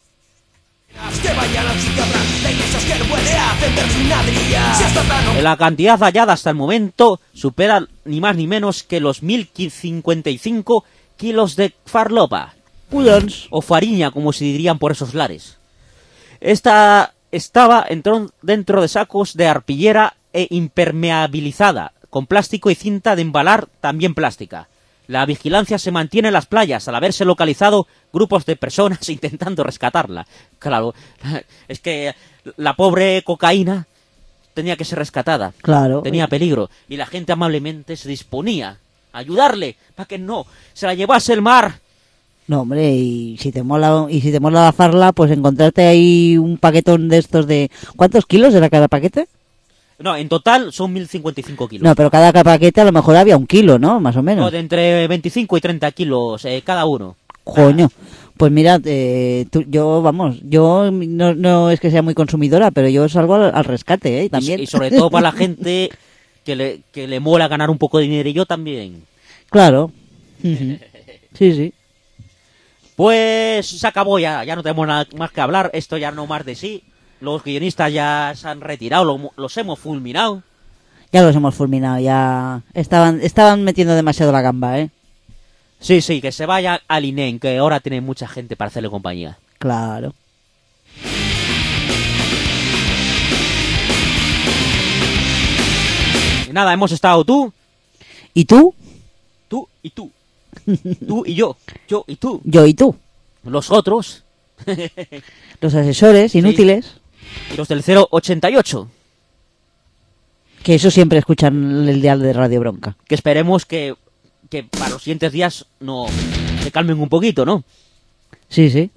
La cantidad hallada hasta el momento supera ni más ni menos que los 1055 kilos de farlopa. Pudons. O fariña, como se dirían por esos lares. Esta entró dentro de sacos de arpillera e impermeabilizada, con plástico y cinta de embalar también plástica. La vigilancia se mantiene en las playas al haberse localizado grupos de personas intentando rescatarla. Claro, es que la pobre cocaína tenía que ser rescatada. Claro. Tenía peligro. Y la gente amablemente se disponía a ayudarle para que no se la llevase el mar. No, hombre, y si te mola la farla, pues encontrarte ahí un paquetón de estos de... ¿Cuántos kilos era cada paquete? No, en total son 1055 kilos. No, pero cada paquete a lo mejor había 1 kilo, ¿no? Más o menos. No, de entre 25 y 30 kilos cada uno. Coño. Pues mira, yo no es que sea muy consumidora, pero yo salgo al rescate, ¿eh? También. Y sobre todo para la gente que le mola ganar un poco de dinero, y yo también. Claro. Sí, sí. Pues se acabó ya no tenemos nada más que hablar, esto ya no más de sí. Los guionistas ya se han retirado, los hemos fulminado. Ya los hemos fulminado, ya estaban metiendo demasiado la gamba, ¿eh? Sí, que se vaya al INEM, que ahora tiene mucha gente para hacerle compañía. Claro. Y nada, hemos estado tú. ¿Y tú? Tú y tú. Tú y yo. Yo y tú. Yo y tú. Los otros. Los asesores inútiles. Sí. Y los del 088. Que eso siempre escuchan el dial de Radio Bronca. Que esperemos que para los siguientes días no se calmen un poquito, ¿no? Sí, sí.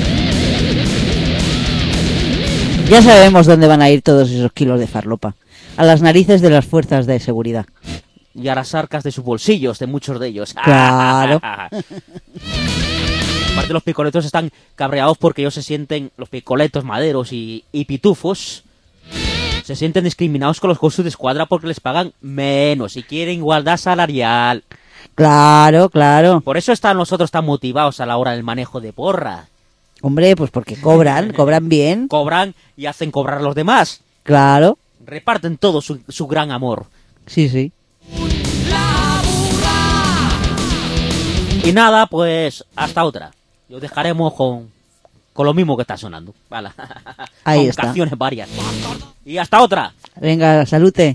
Ya sabemos dónde van a ir todos esos kilos de farlopa. a las narices de las fuerzas de seguridad. Y a las arcas de sus bolsillos, de muchos de ellos. Claro. Aparte, los picoletos están cabreados porque ellos se sienten, los picoletos, maderos y pitufos, se sienten discriminados con los Mossos de Escuadra porque les pagan menos y quieren igualdad salarial. Claro, claro. Por eso están nosotros tan motivados a la hora del manejo de porra. Hombre, pues porque cobran bien. Cobran y hacen cobrar a los demás. Claro. Reparten todo su gran amor. Sí, sí. Y nada, pues hasta otra. Lo dejaremos con lo mismo que está sonando. Vale. Ahí con está. Canciones varias. Y hasta otra. Venga, salute.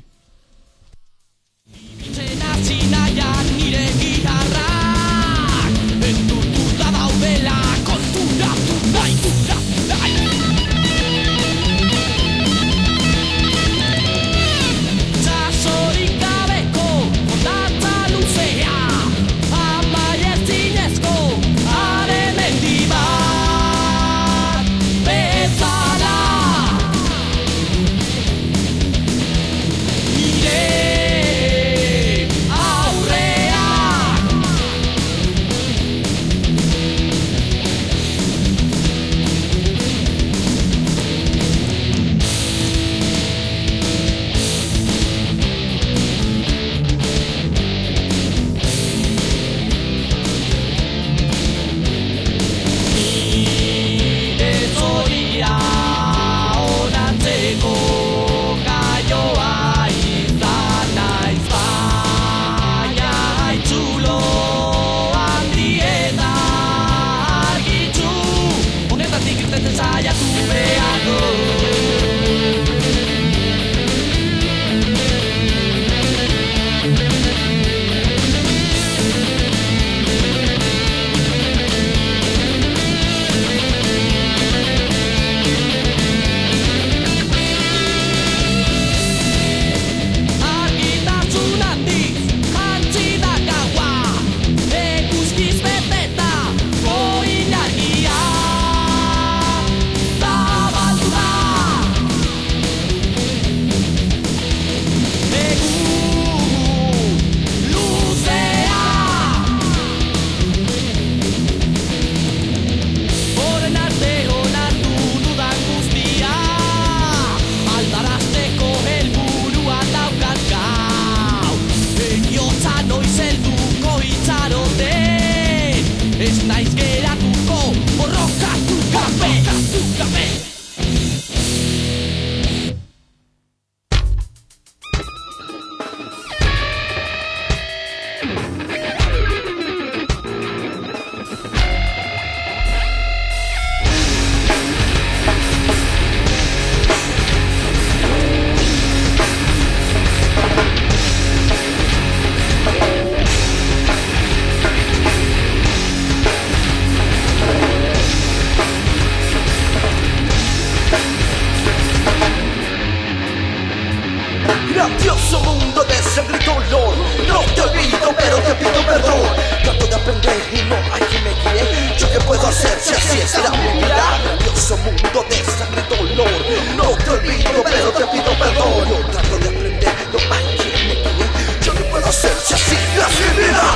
Grandioso mundo de sangre y dolor. No te olvido, pero te pido perdón. Trato de aprender y no hay quien me guíe. ¿Yo qué puedo hacer si así es la vida? Grandioso mundo de sangre y dolor. No te olvido, pero te pido perdón. Yo trato de aprender, no hay quien me guíe. ¿Yo qué puedo hacer si así es mi vida?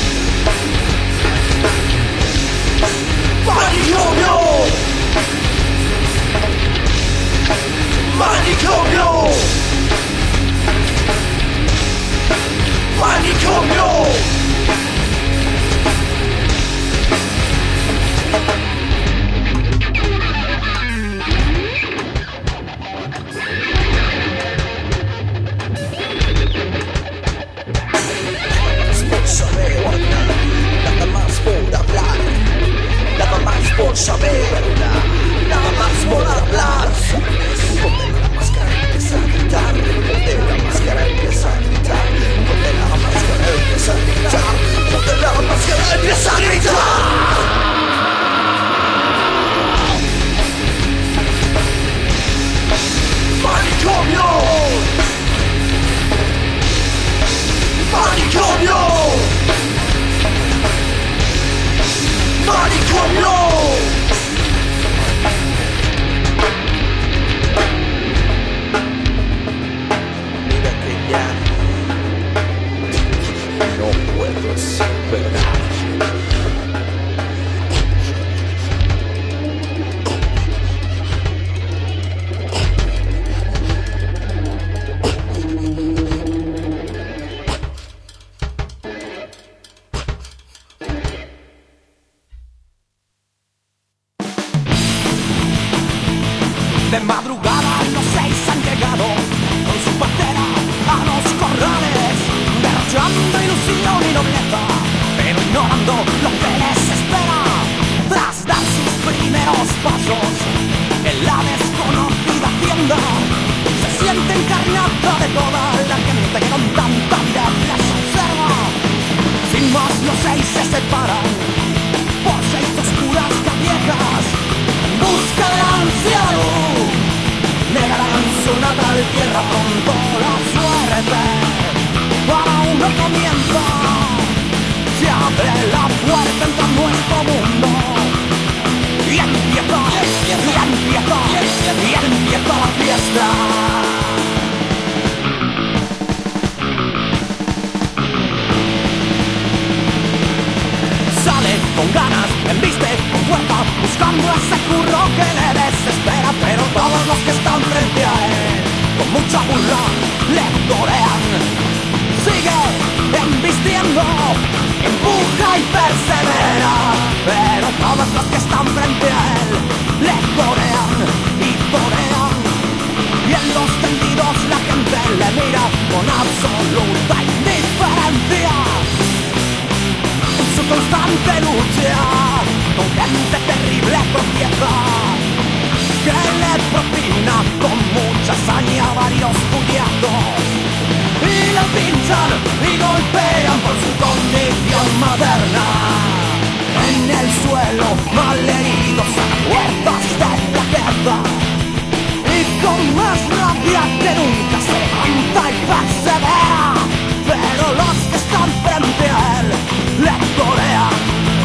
Manicomio, manicomio, manicomio. Por saber hablar, nada más por hablar, nada más por saber hablar, nada más por hablar. Ponte la máscara y empieza a gritar, ponte la máscara y empieza a gritar, ponte la máscara y empieza a gritar, ponte la máscara y empieza a gritar. Manicomio, manicomio, manicomio. todo es verdad. De madrugada los 6 han llegado con su pantera a los corrales, derrochando ilusión y nobleza, pero ignorando lo que les espera. Tras dar sus primeros pasos en la desconocida hacienda, se siente encarnada de toda la gente que con tanta vida les observa. Sin más los 6 se separan por 6 oscuras callejas en busca de la anciano. Negarán su natal tierra pronto la suerte. Para un nuevo comienzo se abre la puerta entre nuestro mundo. Y empieza la fiesta. Sale con ganas, embiste con fuerza, buscando ese curro que le desespera. Pero todos los que están frente a él, con mucha burla, le torean. Sigue embistiendo, empuja y persevera. Pero todos los que están frente a él, le torean y torean. Y en los tendidos la gente le mira con absoluta indiferencia. Su constante lucha con gente terrible tropieza, que le propina con mucha hazaña varios puñazos, y le pinchan y golpean por su condición moderna. En el suelo malheridos a puertas de la guerra, y con más rabia que nunca se levanta y persevera. Pero los que están frente a él le torean.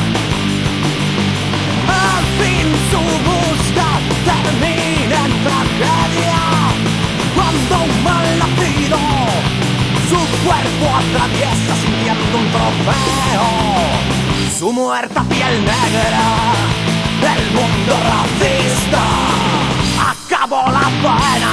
Al fin su busca termina en tragedia, cuando un mal nacido su cuerpo atraviesa sintiendo un trofeo. Su muerta piel negra, el mundo racista acabó la pena.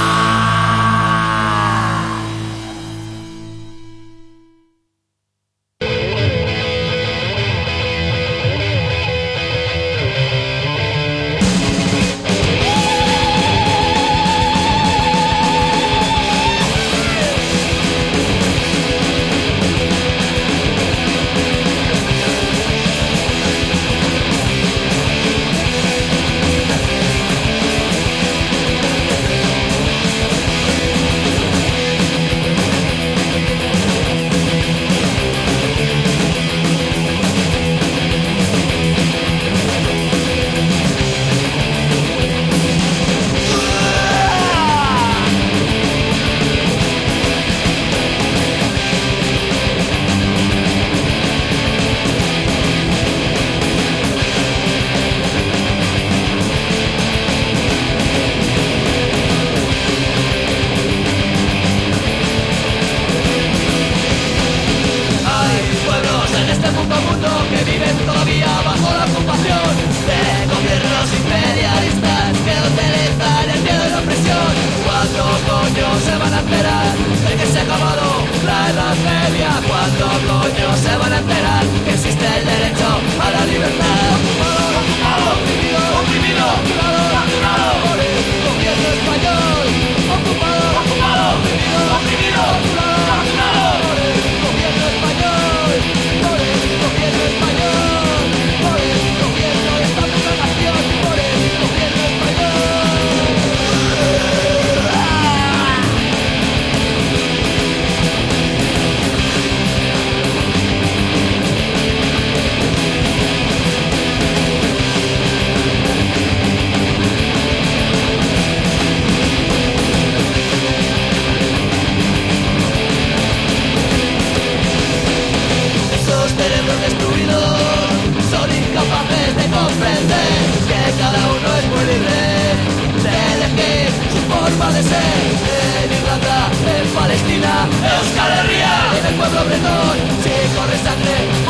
Euskal Herria, en el pueblo bretón, si corre sangre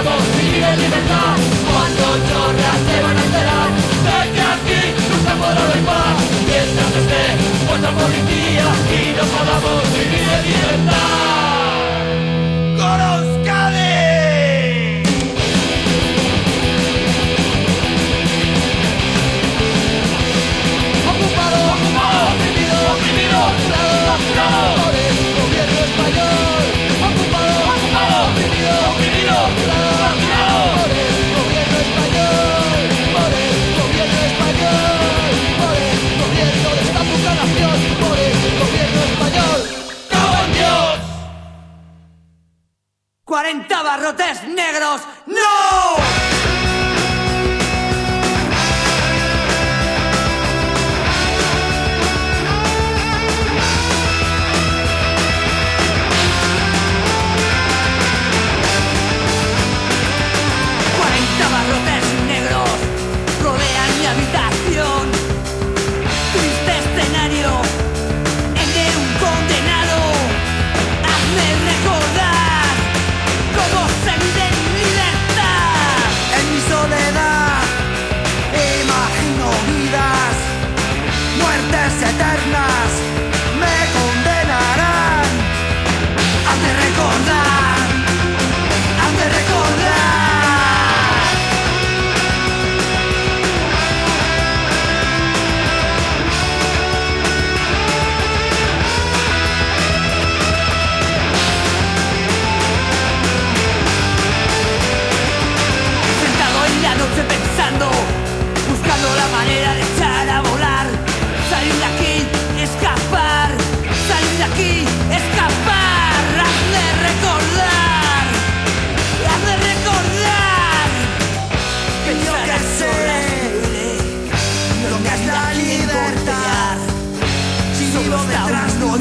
podamos vivir en libertad. Cuando chorras se van a enterar de que aquí nunca podrá haber paz. Mientras esté vuestra policía y no podamos vivir en libertad. ¡Goroscade! Ocupado, oprimido, capturado por el gobierno español. Ocupado, oprimido, capturado por el gobierno español. Por el gobierno español. Por el gobierno de esta puta nación. Por el gobierno español. ¡Cago en Dios! 40 barrotes negros. ¡No! Barrotes negros rodean mi habitación. Triste escenario, el de un condenado. Hazme recordar cómo se vive en libertad. En mi soledad imagino vidas, muertes eternas me condenarán. Hazme recordar, hazme recordar. Pensando, buscando la manera de echar a volar, salir de aquí, escapar, salir de aquí, escapar. Hazme recordar que yo que sé lo que es la libertad. Si vivo detrás no